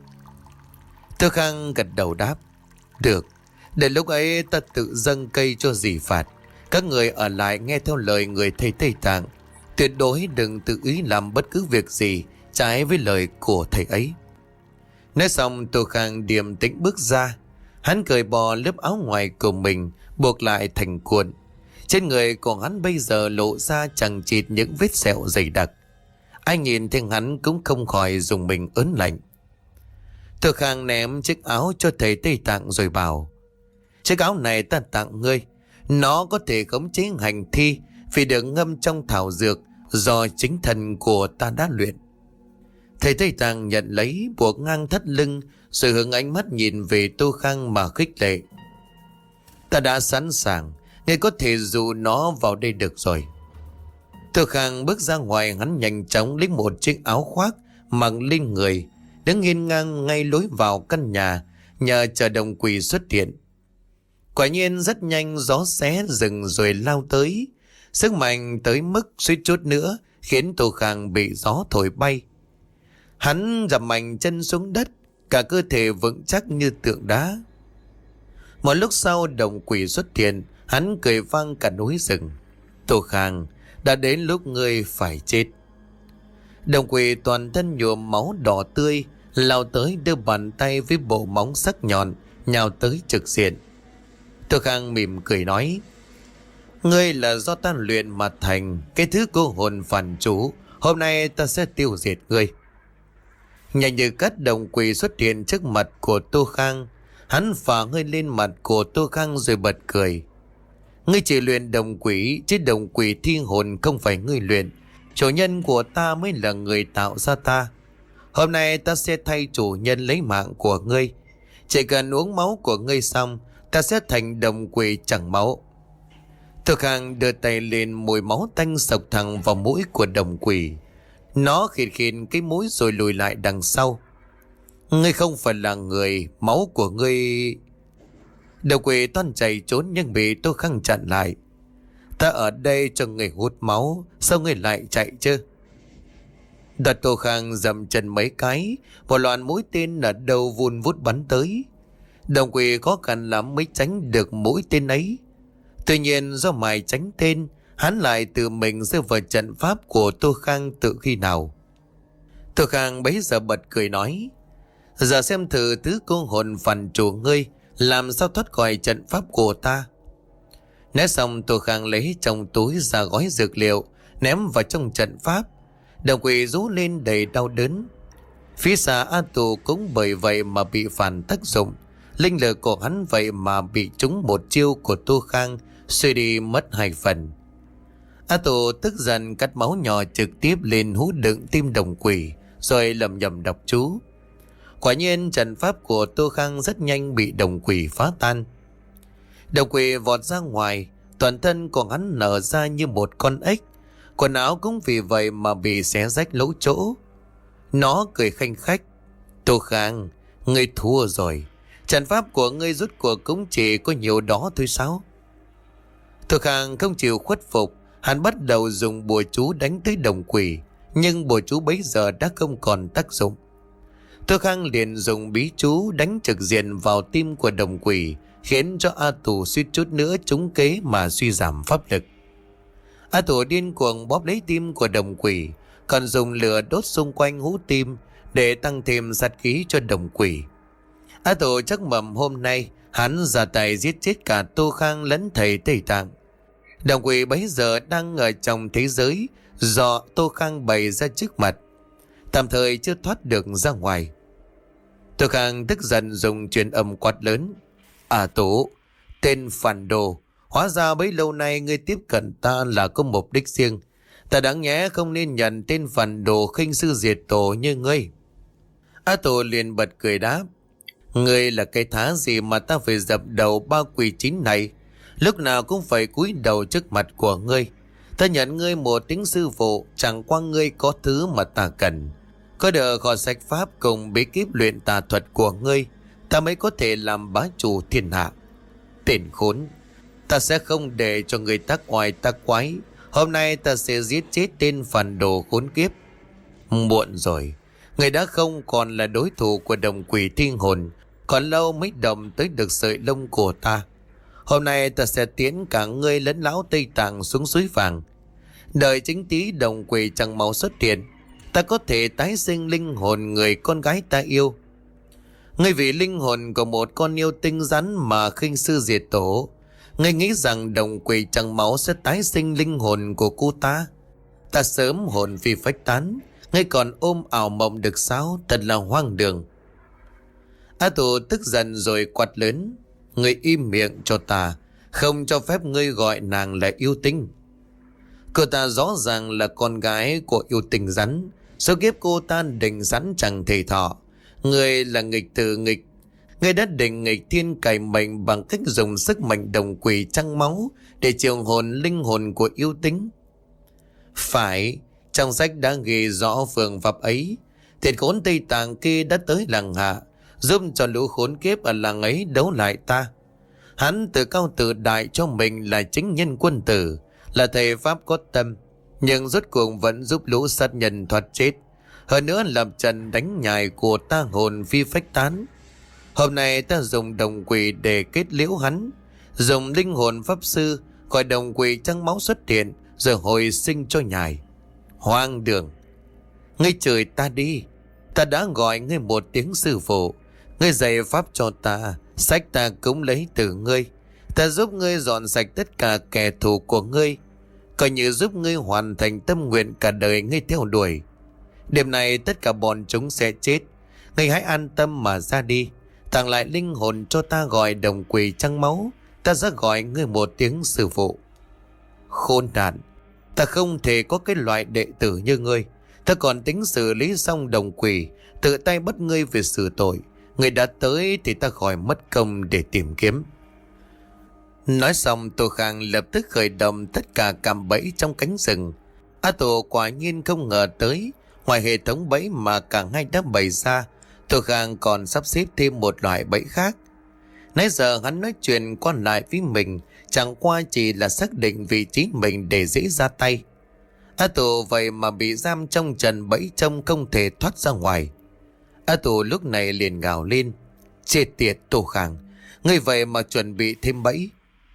Tô Khang gật đầu đáp: được, để lúc ấy ta tự dâng cây cho dì phạt. Các người ở lại nghe theo lời người thầy Tây Tạng, tuyệt đối đừng tự ý làm bất cứ việc gì trái với lời của thầy ấy. Nói xong, Tô Khang điềm tĩnh bước ra. Hắn cởi bỏ lớp áo ngoài của mình, buộc lại thành cuộn. Trên người của hắn bây giờ lộ ra chằng chịt những vết sẹo dày đặc. Ai nhìn thấy hắn cũng không khỏi dùng mình ớn lạnh. Tô Khang ném chiếc áo cho thầy Tây Tạng rồi bảo: chiếc áo này ta tặng ngươi. Nó có thể khống chế hành thi vì được ngâm trong thảo dược do chính thần của ta đã luyện. Thầy Tây Tạng nhận lấy, buộc ngang thắt lưng, rồi hướng ánh mắt nhìn về Tô Khang mà khích lệ: ta đã sẵn sàng, ngươi có thể dụ nó vào đây được rồi. Tô Khang bước ra ngoài, hắn nhanh chóng lấy một chiếc áo khoác mặc lên người, đứng hiên ngang ngay lối vào căn nhà, nhờ chờ đồng quỷ xuất hiện. Quả nhiên rất nhanh gió xé rừng rồi lao tới, sức mạnh tới mức suýt chút nữa khiến Tô Khang bị gió thổi bay. Hắn dậm mạnh chân xuống đất, cả cơ thể vững chắc như tượng đá. Một lúc sau đồng quỷ xuất hiện, hắn cười vang cả núi rừng: Tô Khang, đã đến lúc ngươi phải chết. Đồng quỷ toàn thân nhuộm máu đỏ tươi, lao tới đưa bàn tay với bộ móng sắc nhọn nhào tới trực diện. Tô Khang mỉm cười nói: ngươi là do ta luyện mà thành, cái thứ cô hồn phản chủ, hôm nay ta sẽ tiêu diệt ngươi. Nhanh như cắt, đồng quỷ xuất hiện trước mặt của Tô Khang. Hắn phả hơi lên mặt của Tô Khang rồi bật cười: ngươi chỉ luyện đồng quỷ, chứ đồng quỷ thi hồn không phải ngươi luyện. Chủ nhân của ta mới là người tạo ra ta. Hôm nay ta sẽ thay chủ nhân lấy mạng của ngươi. Chỉ cần uống máu của ngươi xong, ta sẽ thành đồng quỷ chẳng máu. Tô Khang đưa tay lên, mùi máu tanh sộc thẳng vào mũi của đồng quỷ. Nó khịt khịt cái mũi rồi lùi lại đằng sau. Ngươi không phải là người, máu của ngươi... Đồng quỷ toan chạy trốn nhưng bị Tô Khang chặn lại. Ta ở đây cho người hút máu, sao người lại chạy chứ? Đoạt Tô Khang dậm chân mấy cái, một loạt mũi tên ở đầu vun vút bắn tới. Đồng quỷ khó khăn lắm mới tránh được mũi tên ấy. Tuy nhiên do mài tránh tên, hắn lại tự mình rơi vào trận pháp của Tô Khang từ khi nào. Tô Khang bấy giờ bật cười nói: giờ xem thử thứ cô hồn phản chủ ngươi làm sao thoát khỏi trận pháp của ta. Nói xong, Tô Khang lấy trong túi ra gói dược liệu ném vào trong trận pháp. Đồng quỷ rú lên đầy đau đớn. Phía xa A Tù cũng bởi vậy mà bị phản tác dụng. Linh lực của hắn vậy mà bị trúng một chiêu của Tô Khang, suy đi mất hai phần. A Tù tức giận cắt máu nhỏ trực tiếp lên hú đựng tim đồng quỷ, rồi lầm nhầm đọc chú. Quả nhiên trận pháp của Tô Khang rất nhanh bị đồng quỷ phá tan. Đồng quỷ vọt ra ngoài, toàn thân của hắn nở ra như một con ếch, quần áo cũng vì vậy mà bị xé rách lỗ chỗ. Nó cười khanh khách: Tô Khang, ngươi thua rồi. Trận pháp của ngươi rút cuộc cũng chỉ có nhiều đó thôi sao? Tô Khang không chịu khuất phục, hắn bắt đầu dùng bùa chú đánh tới đồng quỷ, nhưng bùa chú bấy giờ đã không còn tác dụng. Tô Khang liền dùng bí chú đánh trực diện vào tim của đồng quỷ, khiến cho A Tù suýt chút nữa trúng kế mà suy giảm pháp lực. A Tù điên cuồng bóp lấy tim của đồng quỷ, còn dùng lửa đốt xung quanh hũ tim để tăng thêm sát khí cho đồng quỷ. A Tù chắc mầm hôm nay hắn ra tay giết chết cả Tô Khang lẫn thầy Tây Tạng. Đồng quỷ bấy giờ đang ở trong thế giới do Tô Khang bày ra trước mặt, tạm thời chưa thoát được ra ngoài. Tô Khang tức giận dùng truyền âm quát lớn: A Tù, tên phản đồ, hóa ra bấy lâu nay ngươi tiếp cận ta là có mục đích riêng. Ta đáng nhẽ không nên nhận tên phản đồ khinh sư diệt tổ như ngươi. A Tù liền bật cười đáp: ngươi là cái thá gì mà ta phải dập đầu ba quỷ chín này, lúc nào cũng phải cúi đầu trước mặt của ngươi. Ta nhận ngươi một tiếng sư phụ, chẳng qua ngươi có thứ mà ta cần. Có được kho sách pháp cùng bí kíp luyện tà thuật của ngươi, ta mới có thể làm bá chủ thiên hạ. Tên khốn, ta sẽ không để cho người tác oai tác quái. Hôm nay ta sẽ giết chết tên phản đồ khốn kiếp. Muộn rồi, người đã không còn là đối thủ của đồng quỷ thiên hồn, còn lâu mới động tới được sợi lông của ta. Hôm nay ta sẽ tiến cả ngươi lẫn lão Tây Tạng xuống suối vàng. Đợi chính tí đồng quỷ chẳng máu xuất hiện, ta có thể tái sinh linh hồn người con gái ta yêu. Ngươi vì linh hồn của một con yêu tinh rắn mà khinh sư diệt tổ, ngươi nghĩ rằng đồng quỷ chẳng máu sẽ tái sinh linh hồn của cô ta? Ta sớm hồn phi phách tán, ngươi còn ôm ảo mộng được sao? Thật là hoang đường. A Tù tức giận rồi quát lớn: ngươi im miệng cho ta, không cho phép ngươi gọi nàng là yêu tinh. Cô ta rõ ràng là con gái của yêu tinh rắn, số kiếp cô ta định rắn chẳng thể thọ. Ngươi là nghịch tử nghịch, ngươi đã định nghịch thiên cải mệnh bằng cách dùng sức mạnh đồng quỷ trăng máu để triệu hồn linh hồn của yêu tính. Phải, trong sách đã ghi rõ phương pháp ấy. Thiệt khốn Tây Tạng kia đã tới làng hạ, giúp cho lũ khốn kiếp ở làng ấy đấu lại ta. Hắn tự cao tự đại cho mình là chính nhân quân tử, là thầy pháp có tâm, nhưng rốt cuộc vẫn giúp lũ sát nhân thoát chết. Hơn nữa làm trận đánh nhài của ta hồn phi phách tán. Hôm nay ta dùng đồng quỷ để kết liễu hắn, dùng linh hồn pháp sư gọi đồng quỷ trăng máu xuất hiện rồi hồi sinh cho nhài. Hoang đường. Ngươi chửi ta đi. Ta đã gọi ngươi một tiếng sư phụ. Ngươi dạy pháp cho ta, sách ta cũng lấy từ ngươi. Ta giúp ngươi dọn sạch tất cả kẻ thù của ngươi, coi như giúp ngươi hoàn thành tâm nguyện cả đời ngươi theo đuổi. Đêm này tất cả bọn chúng sẽ chết. Ngươi hãy an tâm mà ra đi, tặng lại linh hồn cho ta gọi đồng quỷ trăng máu. Ta sẽ gọi ngươi một tiếng sư phụ. Khốn nạn, ta không thể có cái loại đệ tử như ngươi. Ta còn tính xử lý xong đồng quỷ, tự tay bắt ngươi về xử tội. Ngươi đã tới thì ta khỏi mất công để tìm kiếm. Nói xong, Tô Khang lập tức khởi động tất cả cạm bẫy trong cánh rừng. A Tổ quả nhiên không ngờ tới, ngoài hệ thống bẫy mà cả hai đã bày ra, Tô Khang còn sắp xếp thêm một loại bẫy khác. Nãy giờ hắn nói chuyện qua lại với mình, chẳng qua chỉ là xác định vị trí mình để dễ ra tay. A Tổ vậy mà bị giam trong trận bẫy trông không thể thoát ra ngoài. A Tổ lúc này liền gào lên: chết tiệt Tô Khang, ngươi vậy mà chuẩn bị thêm bẫy.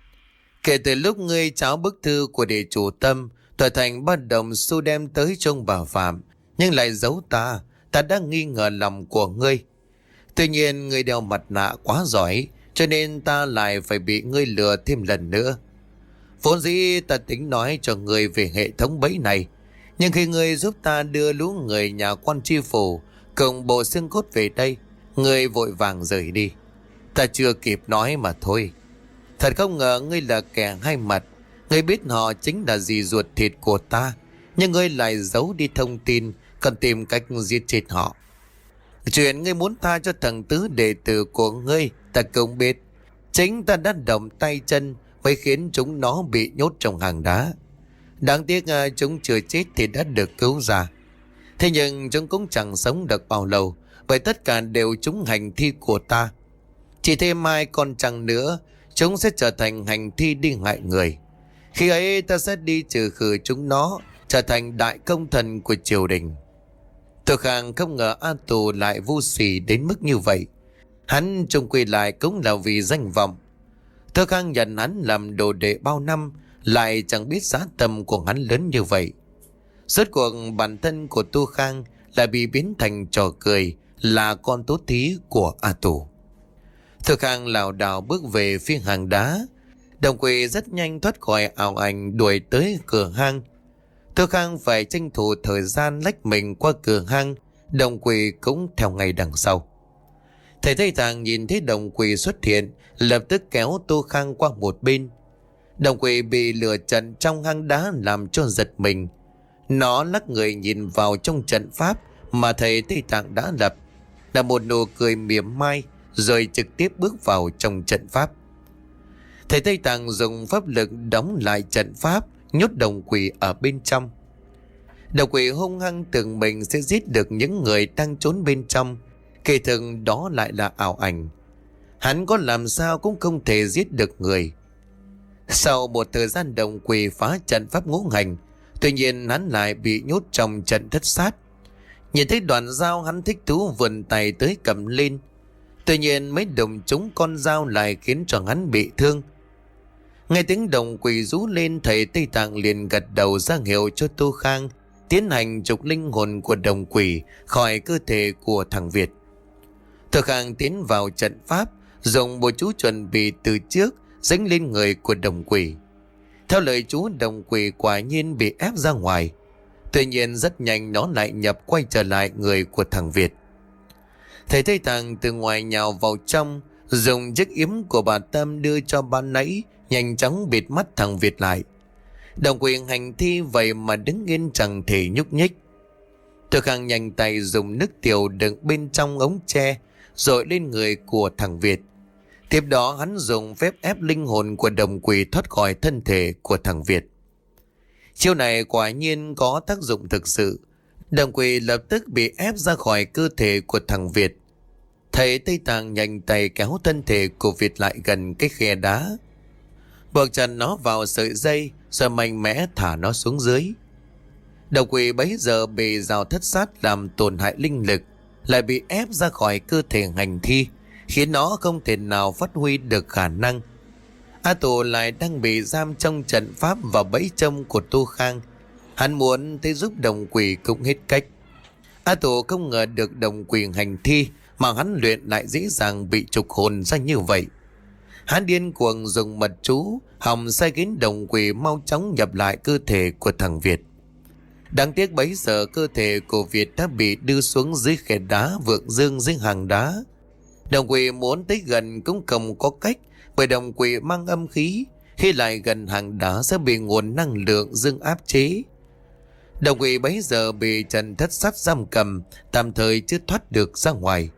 Kể từ lúc ngươi tráo bức thư của địa chủ Tâm, Tòa Thành bắt đồng xu đem tới trông bà Phạm, nhưng lại giấu ta. Ta đã nghi ngờ lòng của ngươi. Tuy nhiên ngươi đeo mặt nạ quá giỏi, cho nên ta lại phải bị ngươi lừa thêm lần nữa. Vốn dĩ ta tính nói cho ngươi về hệ thống bẫy này, nhưng khi ngươi giúp ta đưa lũ người nhà quan tri phủ cùng bộ xương cốt về đây, ngươi vội vàng rời đi. Ta chưa kịp nói mà thôi. Thật không ngờ ngươi là kẻ hai mặt. Ngươi biết họ chính là dì ruột thịt của ta, nhưng ngươi lại giấu đi thông tin, còn tìm cách giết chết họ. Chuyện ngươi muốn tha cho thằng tứ đệ tử của ngươi, ta cũng biết. Chính ta đã động tay chân mới khiến chúng nó bị nhốt trong hang đá. Đáng tiếc chúng chưa chết thì đã được cứu ra. Thế nhưng chúng cũng chẳng sống được bao lâu, bởi tất cả đều chúng hành thi của ta. Chỉ thêm mai còn chẳng nữa, chúng sẽ trở thành hành thi đi hại người. Khi ấy ta sẽ đi trừ khử chúng nó, trở thành đại công thần của triều đình. Tô Khang không ngờ A Tù lại vô sỉ đến mức như vậy. Hắn trông quy lại cũng là vì danh vọng. Tô Khang nhận hắn làm đồ đệ bao năm, lại chẳng biết giá tâm của hắn lớn như vậy. Rốt cuộc bản thân của Tô Khang lại bị biến thành trò cười, là con tốt tí của A Tù. Tô Khang lảo đảo bước về phía hang đá. Đồng quỷ rất nhanh thoát khỏi ảo ảnh đuổi tới cửa hang. Tô Khang phải tranh thủ thời gian lách mình qua cửa hang. Đồng quỷ cũng theo ngay đằng sau. Thầy Tây Tạng nhìn thấy đồng quỷ xuất hiện, lập tức kéo Tô Khang qua một bên. Đồng quỷ bị lửa trận trong hang đá làm cho giật mình. Nó lắc người nhìn vào trong trận pháp mà thầy Tây Tạng đã lập, là một nụ cười mỉa mai, rồi trực tiếp bước vào trong trận pháp. Thầy Tây Tạng dùng pháp lực đóng lại trận pháp, nhốt đồng quỷ ở bên trong. Đồng quỷ hung hăng tưởng mình sẽ giết được những người đang trốn bên trong, kỳ thực đó lại là ảo ảnh. Hắn có làm sao cũng không thể giết được người. Sau một thời gian đồng quỷ phá trận pháp ngũ hành, tuy nhiên hắn lại bị nhốt trong trận thất sát. Nhìn thấy đoạn dao, hắn thích thú vươn tay tới cầm lên. Tuy nhiên mấy đồng trúng con dao lại khiến cho hắn bị thương. Nghe tiếng đồng quỷ rú lên, thầy Tây Tạng liền gật đầu ra hiệu cho Tô Khang tiến hành trục linh hồn của đồng quỷ khỏi cơ thể của thằng Việt. Tô Khang tiến vào trận pháp, dùng một chú chuẩn bị từ trước dính lên người của đồng quỷ. Theo lời chú, đồng quỷ quả nhiên bị ép ra ngoài. Tuy nhiên rất nhanh nó lại nhập quay trở lại người của thằng Việt. Thầy Tây Tạng từ ngoài nhào vào trong, dùng chiếc yếm của bà Tâm đưa cho ban nãy, nhanh chóng bịt mắt thằng Việt lại. Đồng quỷ hành thi vậy mà đứng yên chẳng thể nhúc nhích. Tô Khang nhanh tay dùng nước tiểu đựng bên trong ống tre rồi lên người của thằng Việt. Tiếp đó hắn dùng phép ép linh hồn của đồng quỷ thoát khỏi thân thể của thằng Việt. Chiêu này quả nhiên có tác dụng thực sự. Đồng quỷ lập tức bị ép ra khỏi cơ thể của thằng Việt. Thầy Tây Tạng nhanh tay kéo thân thể của Việt lại gần cái khe đá, buộc chặt nó vào sợi dây rồi mạnh mẽ thả nó xuống dưới. Đồng quỷ bấy giờ bị rào thất sát làm tổn hại linh lực, lại bị ép ra khỏi cơ thể hành thi, khiến nó không thể nào phát huy được khả năng. A Tù lại đang bị giam trong trận pháp và bẫy châm của Tô Khang. Hắn muốn tới giúp đồng quỷ cũng hết cách. A Tổ không ngờ được đồng quỷ hành thi mà hắn luyện lại dễ dàng bị trục hồn ra như vậy. Hắn điên cuồng dùng mật chú hòng sai khiến đồng quỷ mau chóng nhập lại cơ thể của thằng Việt. Đáng tiếc bấy giờ cơ thể của Việt đã bị đưa xuống dưới khe đá vượng dương dưới hàng đá. Đồng quỷ muốn tới gần cũng không có cách, bởi đồng quỷ mang âm khí, khi lại gần hàng đá sẽ bị nguồn năng lượng dương áp chế. Đồng quỷ bấy giờ bị Trần Thất Sát giam cầm, tạm thời chưa thoát được ra ngoài.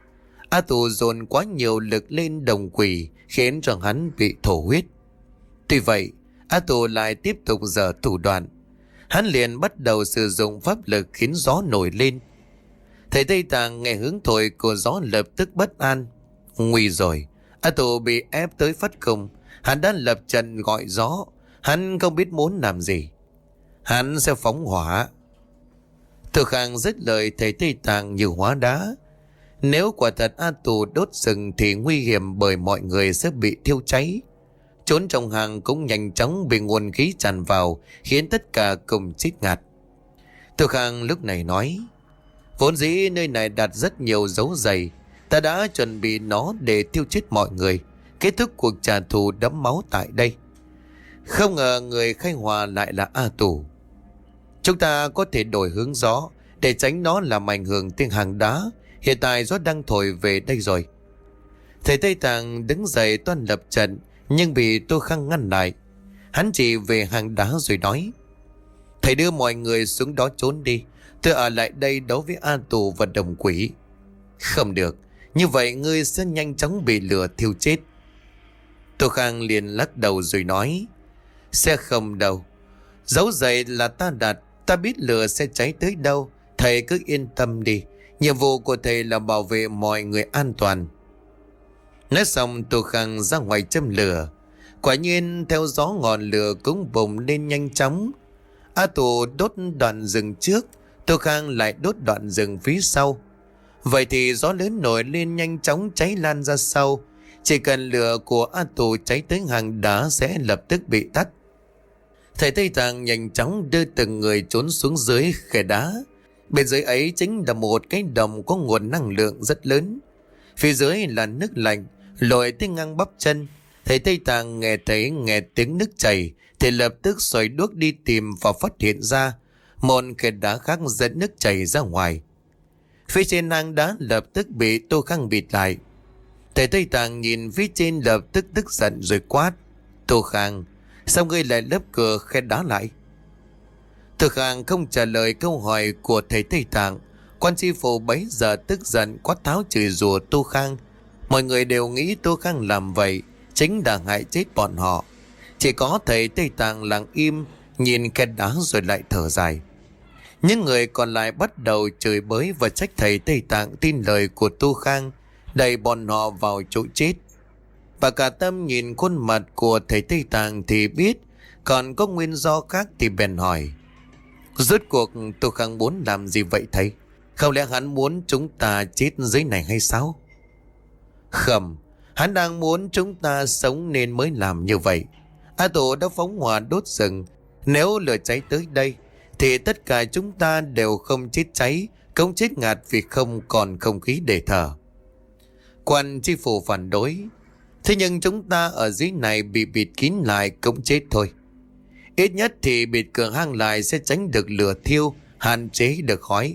A Tù dồn quá nhiều lực lên đồng quỷ, khiến cho hắn bị thổ huyết. Tuy vậy, A Tù lại tiếp tục dở thủ đoạn. Hắn liền bắt đầu sử dụng pháp lực khiến gió nổi lên. Thầy Tây Tạng nghe hướng thổi của gió lập tức bất an. Nguy rồi, A Tù bị ép tới phát cùng. Hắn đã lập trận gọi gió. Hắn không biết muốn làm gì. Hắn sẽ phóng hỏa. Từ Khang dứt lời, thầy Tây Tạng như hóa đá. Nếu quả thật A Tù đốt rừng thì nguy hiểm, bởi mọi người sẽ bị thiêu cháy. Trốn trong hàng cũng nhanh chóng bị nguồn khí tràn vào, khiến tất cả cùng chết ngạt. Từ Khang lúc này nói, vốn dĩ nơi này đặt rất nhiều dấu giày, ta đã chuẩn bị nó để thiêu chết mọi người, kết thúc cuộc trả thù đẫm máu tại đây. Không ngờ người khai hòa lại là A Tù. Chúng ta có thể đổi hướng gió để tránh nó làm ảnh hưởng tiếng hàng đá. Hiện tại gió đang thổi về đây rồi. Thầy Tây Tạng đứng dậy toan lập trận, nhưng bị Tô Khang ngăn lại. Hắn chỉ về hàng đá rồi nói, thầy đưa mọi người xuống đó trốn đi, tôi ở lại đây đấu với A Tù và đồng quỷ. Không được, như vậy ngươi sẽ nhanh chóng bị lửa thiêu chết. Tô Khang liền lắc đầu rồi nói, sẽ không đâu. Dấu giày là ta đặt, ta biết lửa sẽ cháy tới đâu. Thầy cứ yên tâm đi, nhiệm vụ của thầy là bảo vệ mọi người an toàn. Nói xong, Tô Khang ra ngoài châm lửa. Quả nhiên theo gió ngọn lửa cũng bùng lên nhanh chóng. A Tù đốt đoạn rừng trước, Tô Khang lại đốt đoạn rừng phía sau. Vậy thì gió lớn nổi lên nhanh chóng cháy lan ra sau. Chỉ cần lửa của A Tù cháy tới hàng đá sẽ lập tức bị tắt. Thầy Tây Tạng nhanh chóng đưa từng người trốn xuống dưới khe đá. Bên dưới ấy chính là một cái đồng có nguồn năng lượng rất lớn. Phía dưới là nước lạnh lội tới ngang bắp chân. Thầy Tây Tạng nghe thấy nghe tiếng nước chảy thì lập tức xoay đuốc đi tìm, và phát hiện ra một khe đá khác dẫn nước chảy ra ngoài. Phía trên hang đá lập tức bị Tô Khang bịt lại. Thầy Tây Tạng nhìn phía trên lập tức tức giận rồi quát, Tô Khang, sao ngươi lại lấp cửa khe đá lại? Tô Khang không trả lời câu hỏi của thầy Tây Tạng. Quan tri phủ bấy giờ tức giận quát tháo chửi rủa Tô Khang. Mọi người đều nghĩ Tô Khang làm vậy chính là hại chết bọn họ. Chỉ có thầy Tây Tạng lặng im nhìn khe đá rồi lại thở dài. Những người còn lại bắt đầu chửi bới và trách thầy Tây Tạng tin lời của Tô Khang, đẩy bọn họ vào chỗ chết. Và cả Tâm nhìn khuôn mặt của thầy Tây Tạng thì biết còn có nguyên do khác, thì bèn hỏi, rốt cuộc Tô Khang muốn làm gì vậy thầy? Không lẽ hắn muốn chúng ta chết dưới này hay sao? Không, hắn đang muốn chúng ta sống nên mới làm như vậy. A Tổ đã phóng hỏa đốt rừng. Nếu lửa cháy tới đây thì tất cả chúng ta đều không chết cháy, không chết ngạt vì không còn không khí để thở. Quan tri phủ phản đối, thế nhưng chúng ta ở dưới này bị bịt kín lại cũng chết thôi. Ít nhất thì bịt cửa hang lại sẽ tránh được lửa thiêu, hạn chế được khói.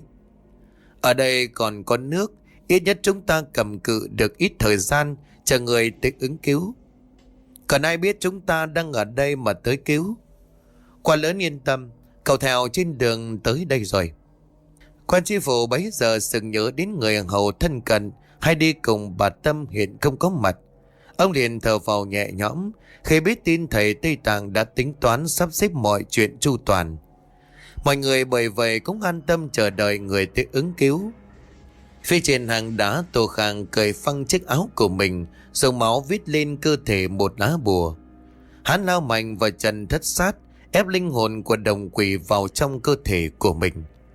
Ở đây còn có nước, ít nhất chúng ta cầm cự được ít thời gian chờ người tới ứng cứu. Còn ai biết chúng ta đang ở đây mà tới cứu? Quan lớn yên tâm, cậu theo trên đường tới đây rồi. Quan tri phủ bấy giờ sực nhớ đến người hầu thân cận hay đi cùng bà Tâm hiện không có mặt. Ông liền thở phào nhẹ nhõm khi biết tin thầy Tây Tạng đã tính toán sắp xếp mọi chuyện chu toàn. Mọi người bởi vậy cũng an tâm chờ đợi người tới ứng cứu. Phía trên hàng đá, Tô Khang cởi phăng chiếc áo của mình, dùng máu viết lên cơ thể một lá bùa. Hắn lao mạnh vào Trần Thất Sát, ép linh hồn của đồng quỷ vào trong cơ thể của mình.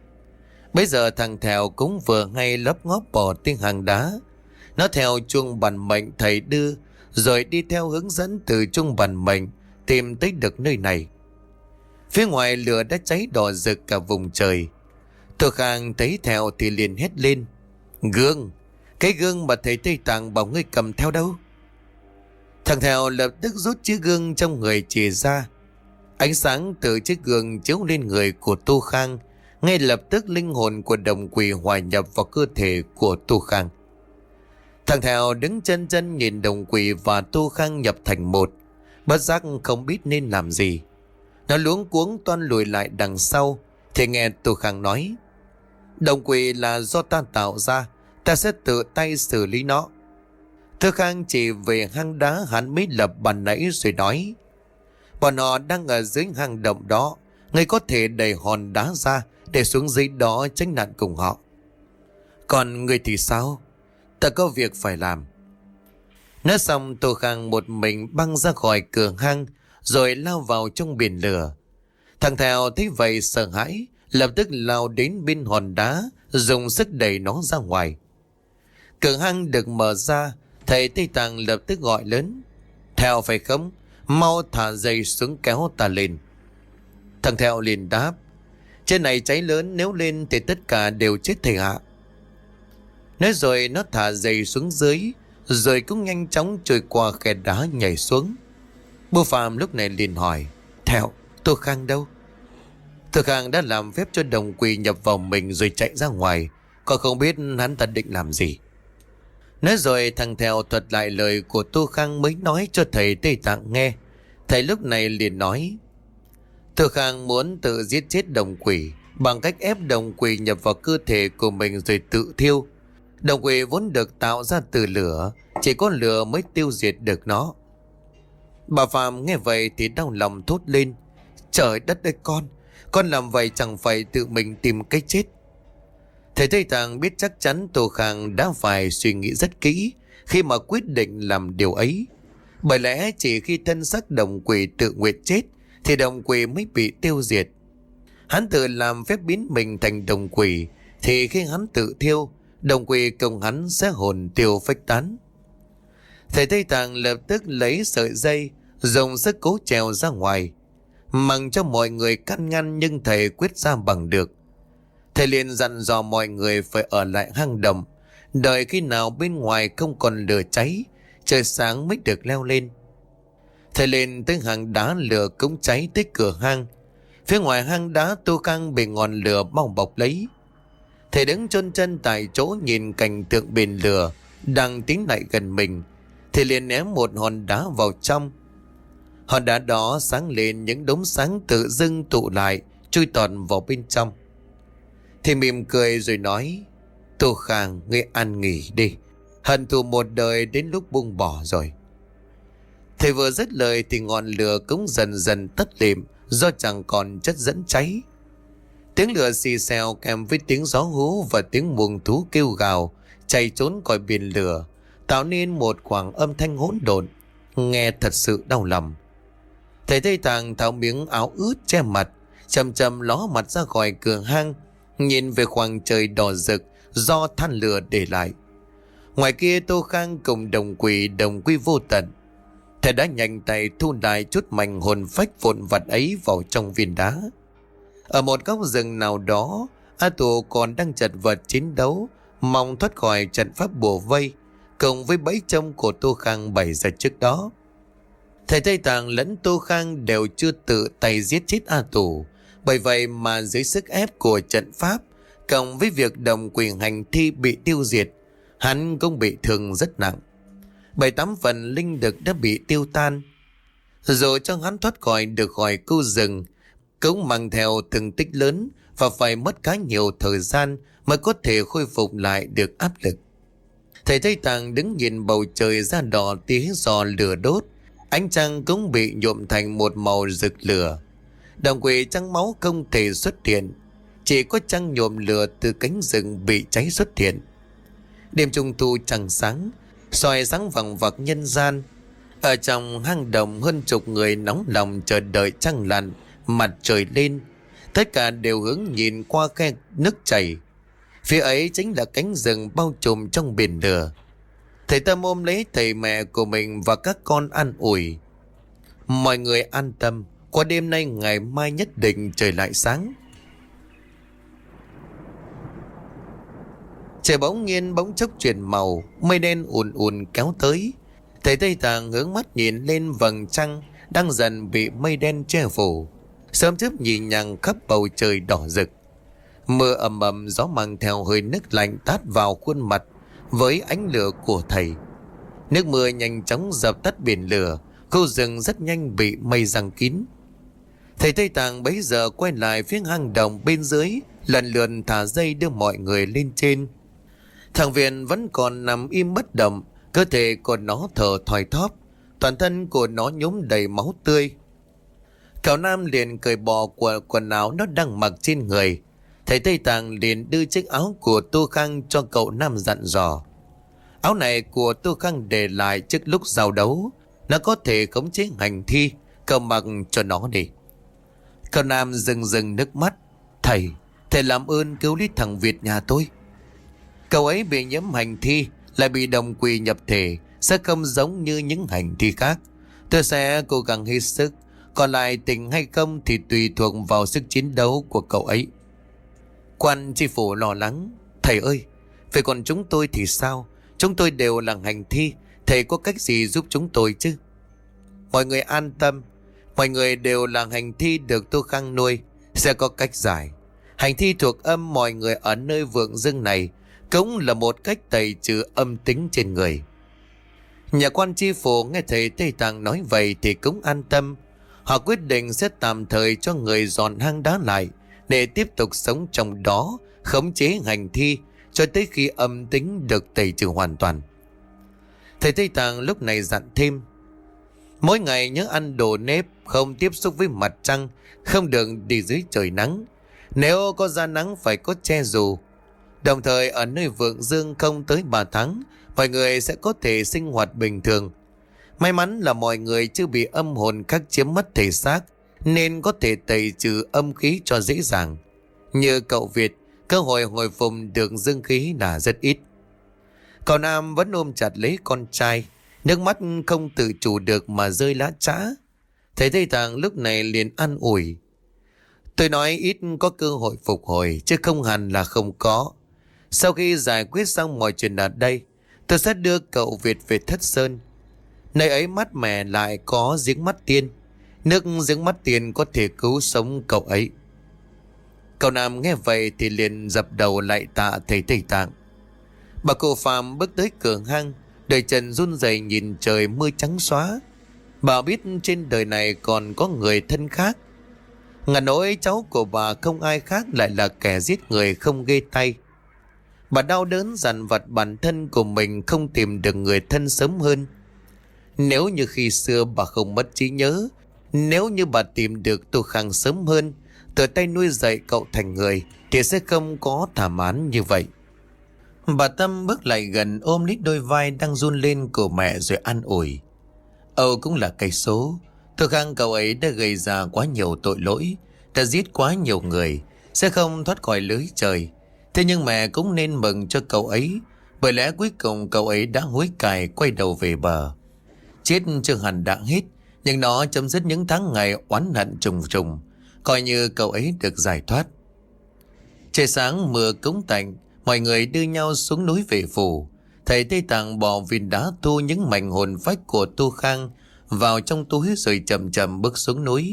Bây giờ thằng Thèo cũng vừa hay lấp ngóp bỏ tiếng hàng đá. Nó theo chuông bản mệnh thầy đưa, rồi đi theo hướng dẫn từ chuông bản mệnh tìm tới được nơi này. Phía ngoài lửa đã cháy đỏ rực cả vùng trời. Tô Khang thấy theo thì liền hét lên: Gương! Cái gương mà thầy Tây Tạng bảo ngươi cầm theo đâu? Thằng Theo lập tức rút chiếc gương trong người chỉ ra. Ánh sáng từ chiếc gương chiếu lên người của Tô Khang. Ngay lập tức linh hồn của đồng quỷ hòa nhập vào cơ thể của Tô Khang. Thằng Theo đứng chân chân nhìn đồng quỷ và Tô Khang nhập thành một. Bất giác không biết nên làm gì. Nó luống cuống toan lùi lại đằng sau. Thì nghe Tô Khang nói: Đồng quỷ là do ta tạo ra, ta sẽ tự tay xử lý nó. Tô Khang chỉ về hang đá hắn mới lập bàn nãy rồi nói: Bọn họ đang ở dưới hang động đó, ngươi có thể đẩy hòn đá ra để xuống dưới đó tránh nạn cùng họ. Còn ngươi thì sao? Ta có việc phải làm. Nói xong Tô Khang một mình băng ra khỏi cửa hang rồi lao vào trong biển lửa. Thằng Theo thấy vậy sợ hãi, lập tức lao đến bên hòn đá, dùng sức đẩy nó ra ngoài. Cửa hang được mở ra, thầy Tây Tạng lập tức gọi lớn: Theo phải không? Mau thả dây xuống kéo ta lên. Thằng Theo liền đáp: Trên này cháy lớn, nếu lên thì tất cả đều chết thầy ạ. Nói rồi nó thả dây xuống dưới, rồi cũng nhanh chóng trôi qua khe đá nhảy xuống. Bố Phạm lúc này liền hỏi: Theo, Tô Khang đâu? Tô Khang đã làm phép cho đồng quỷ nhập vào mình rồi chạy ra ngoài, còn không biết hắn ta định làm gì. Nói rồi thằng Theo thuật lại lời của Tô Khang mới nói cho thầy Tây Tạng nghe. Thầy lúc này liền nói: Tô Khang muốn tự giết chết đồng quỷ bằng cách ép đồng quỷ nhập vào cơ thể của mình rồi tự thiêu. Đồng quỷ vốn được tạo ra từ lửa, chỉ có lửa mới tiêu diệt được nó. Bà Phạm nghe vậy thì đau lòng thốt lên: Trời đất ơi con! Con làm vậy chẳng phải tự mình tìm cái chết. Thầy Tây Tạng biết chắc chắn Tô Khang đã phải suy nghĩ rất kỹ khi mà quyết định làm điều ấy. Bởi lẽ chỉ khi thân xác đồng quỷ tự nguyện chết thì đồng quỷ mới bị tiêu diệt. Hắn tự làm phép biến mình thành đồng quỷ, thì khi hắn tự thiêu, đồng quỷ cùng hắn sẽ hồn tiêu phách tán. Thầy Tây Tạng lập tức lấy sợi dây, dùng sức cố trèo ra ngoài. Mặc cho mọi người can ngăn nhưng thầy quyết ra bằng được. Thầy liền dặn dò mọi người phải ở lại hang động, đợi khi nào bên ngoài không còn lửa cháy, trời sáng mới được leo lên. Thầy lên tới hang đá, lửa cũng cháy tới cửa hang. Phía ngoài hang đá Tô Khang bị ngọn lửa bao bọc lấy. Thầy đứng chôn chân tại chỗ nhìn cảnh tượng biển lửa đang tiến lại gần mình. Thầy liền ném một hòn đá vào trong. Hòn đá đó sáng lên, những đốm sáng tự dưng tụ lại, chui tọt vào bên trong. Thầy mỉm cười rồi nói: Tô Khang, ngươi ăn nghỉ đi, hận thù một đời đến lúc buông bỏ rồi. Thầy vừa dứt lời thì ngọn lửa cũng dần dần tắt lịm do chẳng còn chất dẫn cháy. Tiếng lửa xì xèo kèm với tiếng gió hú và tiếng muông thú kêu gào chạy trốn khỏi biển lửa tạo nên một khoảng âm thanh hỗn độn, nghe thật sự đau lòng. Thầy Tây Tạng tháo miếng áo ướt che mặt, chầm chầm ló mặt ra khỏi cửa hang, nhìn về khoảng trời đỏ rực do than lửa để lại. Ngoài kia Tô Khang cùng đồng quỷ đồng quy vô tận. Thầy đã nhanh tay thu lại chút mảnh hồn phách vụn vặt ấy vào trong viên đá. Ở một góc rừng nào đó, A Tù còn đang chật vật chiến đấu, mong thoát khỏi trận pháp bùa vây cùng với bẫy trông của Tô Khang bày ra trước đó. Thầy Tây Tạng lẫn Tô Khang đều chưa tự tay giết chết A Tù, bởi vậy mà dưới sức ép của trận pháp cộng với việc đồng quỷ hành thi bị tiêu diệt, hắn cũng bị thương rất nặng. Bảy tám phần linh lực đã bị tiêu tan. Rồi cho hắn thoát khỏi được khỏi khu rừng cũng mang theo thương tích lớn và phải mất khá nhiều thời gian mới có thể khôi phục lại được áp lực. Thầy Tây Tạng đứng nhìn bầu trời ra đỏ tía do lửa đốt, ánh trăng cũng bị nhuộm thành một màu rực lửa. Đồng quỷ trắng máu không thể xuất hiện, chỉ có trăng nhuộm lửa từ cánh rừng bị cháy xuất hiện. Đêm trung thu trăng sáng, soi sáng vằng vặc nhân gian. Ở trong hang động hơn chục người nóng lòng chờ đợi trăng lặn, mặt trời lên. Tất cả đều hướng nhìn qua khe nước chảy. Phía ấy chính là cánh rừng bao trùm trong biển lửa. Thầy Tâm ôm lấy thầy mẹ của mình và các con an ủi: Mọi người an tâm, qua đêm nay ngày mai nhất định trời lại sáng. Trời bỗng nhiên bỗng chốc chuyển màu, mây đen ùn ùn kéo tới. Thầy Tây Tạng hướng mắt nhìn lên vầng trăng đang dần bị mây đen che phủ. Sớm chớp nhì nhằng khắp bầu trời đỏ rực. Mưa ầm ầm, gió mang theo hơi nước lạnh tát vào khuôn mặt với ánh lửa của thầy. Nước mưa nhanh chóng dập tắt biển lửa, khu rừng rất nhanh bị mây giăng kín. Thầy Tây Tạng bấy giờ quay lại phía hang động bên dưới, lần lượt thả dây đưa mọi người lên trên. Thằng Viện vẫn còn nằm im bất động, cơ thể của nó thở thoi thóp, toàn thân của nó nhúm đầy máu tươi. Cậu Nam liền cởi bỏ của quần áo nó đang mặc trên người. Thầy Tây Tạng liền đưa chiếc áo của Tô Khang cho cậu Nam dặn dò. Áo này của Tô Khang để lại trước lúc giao đấu, nó có thể khống chế hành thi, cậu mặc cho nó đi. Cậu Nam rưng rưng nước mắt. Thầy, thầy làm ơn cứu lấy thằng Việt nhà tôi. Cậu ấy bị nhiễm hành thi, lại bị đồng quỷ nhập thể, sẽ không giống như những hành thi khác. Tôi sẽ cố gắng hết sức, còn lại tỉnh hay không thì tùy thuộc vào sức chiến đấu của cậu ấy. Quan tri phủ lo lắng. Thầy ơi, vậy còn chúng tôi thì sao? Chúng tôi đều là hành thi, thầy có cách gì giúp chúng tôi chứ? Mọi người an tâm, mọi người đều là hành thi được Tô Khang nuôi, sẽ có cách giải. Hành thi thuộc âm mọi người ở nơi vượng rừng này cũng là một cách tẩy trừ âm tính trên người. Nhà quan tri phủ nghe thầy Tây Tạng nói vậy thì cũng an tâm. Họ quyết định sẽ tạm thời cho người dọn hang đá lại để tiếp tục sống trong đó, khống chế hành thi cho tới khi âm tính được tẩy trừ hoàn toàn. Thầy Tây Tạng lúc này dặn thêm. Mỗi ngày nhớ ăn đồ nếp, không tiếp xúc với mặt trăng, không được đi dưới trời nắng. Nếu có ra nắng phải có che dù. Đồng thời ở nơi vượng dương không tới ba tháng, mọi người sẽ có thể sinh hoạt bình thường. May mắn là mọi người chưa bị âm hồn khắc chiếm mất thể xác, nên có thể tẩy trừ âm khí cho dễ dàng. Như cậu Việt, cơ hội hồi phục được dương khí là rất ít. Cậu Nam vẫn ôm chặt lấy con trai, nước mắt không tự chủ được mà rơi lã chã. Thầy Tây Tạng lúc này liền an ủi. Tôi nói ít có cơ hội phục hồi, chứ không hẳn là không có. Sau khi giải quyết xong mọi chuyện ở đây, tôi sẽ đưa cậu Việt về Thất Sơn. Nơi ấy mát mẻ lại có giếng mắt tiên. Nước giếng mắt tiên có thể cứu sống cậu ấy. Cậu Nam nghe vậy thì liền dập đầu lại tạ thầy Tây Tạng. Bà cụ Phạm bước tới cửa hang, đôi chân run rẩy nhìn trời mưa trắng xóa. Bà biết trên đời này còn có người thân khác. Ngàn nỗi cháu của bà không ai khác lại là kẻ giết người không ghê tay. Bà đau đớn dằn vặt bản thân của mình không tìm được người thân sớm hơn. Nếu như khi xưa bà không mất trí nhớ, nếu như bà tìm được Tô Khang sớm hơn, tự tay nuôi dạy cậu thành người, thì sẽ không có thảm án như vậy. Bà Tâm bước lại gần ôm lấy đôi vai đang run lên của mẹ rồi an ủi. Âu cũng là cây số. Tô Khang cậu ấy đã gây ra quá nhiều tội lỗi, đã giết quá nhiều người, sẽ không thoát khỏi lưới trời. Thế nhưng mẹ cũng nên mừng cho cậu ấy, bởi lẽ cuối cùng cậu ấy đã hối cải quay đầu về bờ. Chết chưa hẳn đã hết, nhưng nó chấm dứt những tháng ngày oán hận trùng trùng, coi như cậu ấy được giải thoát. Trời sáng mưa cũng tạnh, mọi người đưa nhau xuống núi về phủ. Thầy Tây Tạng bỏ viên đá thu những mảnh hồn phách của Tô Khang vào trong túi rồi chậm chậm bước xuống núi.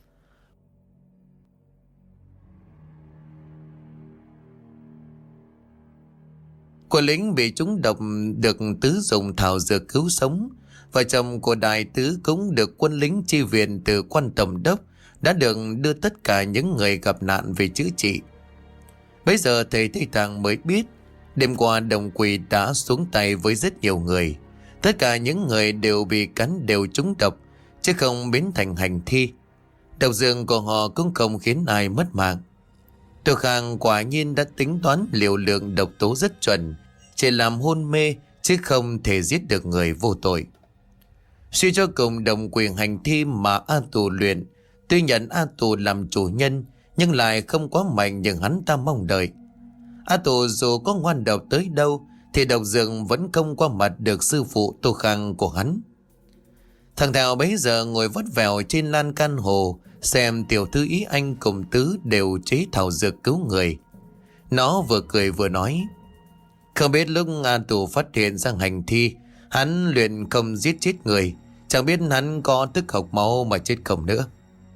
Quân lính bị trúng độc được Tứ dùng thảo dược cứu sống. Vợ chồng của Đại Tứ cũng được quân lính chi viện từ quan tổng đốc đã được đưa tất cả những người gặp nạn về chữa trị. Bây giờ thầy Tây Tạng mới biết đêm qua đồng quỷ đã xuống tay với rất nhiều người. Tất cả những người đều bị cắn đều trúng độc, chứ không biến thành hành thi. Độc dược của họ cũng không khiến ai mất mạng. Tô Khang quả nhiên đã tính toán liều lượng độc tố rất chuẩn, chỉ làm hôn mê chứ không thể giết được người vô tội. Suy cho cùng đồng quyền hành thi mà A Tù luyện, tuy nhận A Tù làm chủ nhân nhưng lại không quá mạnh như hắn ta mong đợi. A Tù dù có ngoan độc tới đâu thì độc dược vẫn không qua mặt được sư phụ Tô Khang của hắn. Thằng Thảo bấy giờ ngồi vắt vẻo trên lan can hồ, xem tiểu thư Ý Anh cùng Tứ đều chế thảo dược cứu người. Nó vừa cười vừa nói, Không biết lúc A Tù phát hiện ra hành thi, hắn luyện không giết chết người. Chẳng biết hắn có tức hộc máu mà chết không nữa.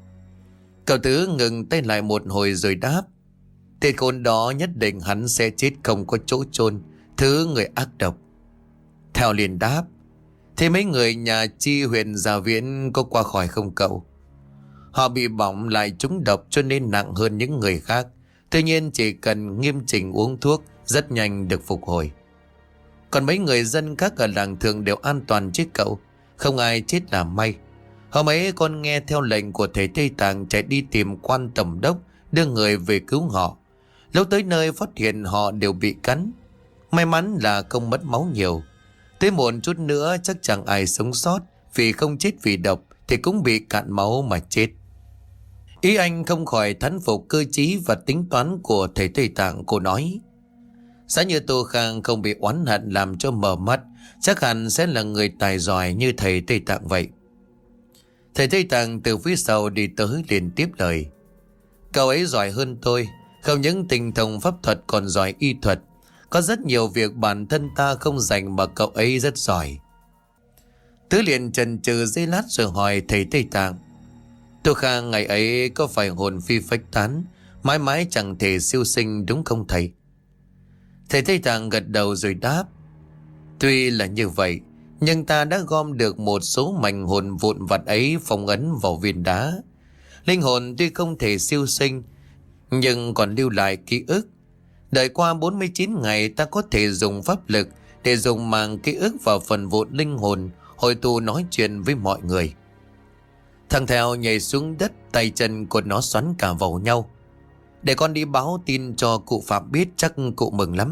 Cậu Tứ ngừng tay lại một hồi rồi đáp. Tên khốn đó nhất định hắn sẽ chết không có chỗ chôn, thứ người ác độc. Theo liền đáp. Thế mấy người nhà Chi huyện Gia Viễn có qua khỏi không cậu? Họ bị bỏng lại trúng độc cho nên nặng hơn những người khác. Tuy nhiên chỉ cần nghiêm chỉnh uống thuốc rất nhanh được phục hồi. Còn mấy người dân khác ở làng thường đều an toàn chứ cậu. Không ai chết là may. Hôm ấy con nghe theo lệnh của thầy Tây Tạng chạy đi tìm quan tổng đốc, đưa người về cứu họ. Lúc tới nơi phát hiện họ đều bị cắn. May mắn là không mất máu nhiều. Tới muộn chút nữa chắc chẳng ai sống sót, vì không chết vì độc thì cũng bị cạn máu mà chết. Ý anh không khỏi thán phục cơ trí và tính toán của thầy Tây Tạng. Cô nói, giá như Tô Khang không bị oán hận làm cho mờ mắt, chắc hẳn sẽ là người tài giỏi như thầy Tây Tạng vậy. Thầy Tây Tạng từ phía sau đi tới liền tiếp lời. Cậu ấy giỏi hơn tôi, không những tinh thông pháp thuật còn giỏi y thuật. Có rất nhiều việc bản thân ta không dành mà cậu ấy rất giỏi. Tứ liền chần chừ giây lát rồi hỏi thầy Tây Tạng. Tô Khang ngày ấy có phải hồn phi phách tán, mãi mãi chẳng thể siêu sinh đúng không thầy? Thầy Tây Tạng gật đầu rồi đáp. Tuy là như vậy, nhưng ta đã gom được một số mảnh hồn vụn vặt ấy phong ấn vào viên đá. Linh hồn tuy không thể siêu sinh, nhưng còn lưu lại ký ức. Đợi qua bốn mươi chín ngày ta có thể dùng pháp lực để dùng màng ký ức vào phần vụn linh hồn, hội tụ nói chuyện với mọi người. Thằng Theo nhảy xuống đất, tay chân của nó xoắn cả vào nhau. Để con đi báo tin cho cụ Phạm biết, chắc cụ mừng lắm.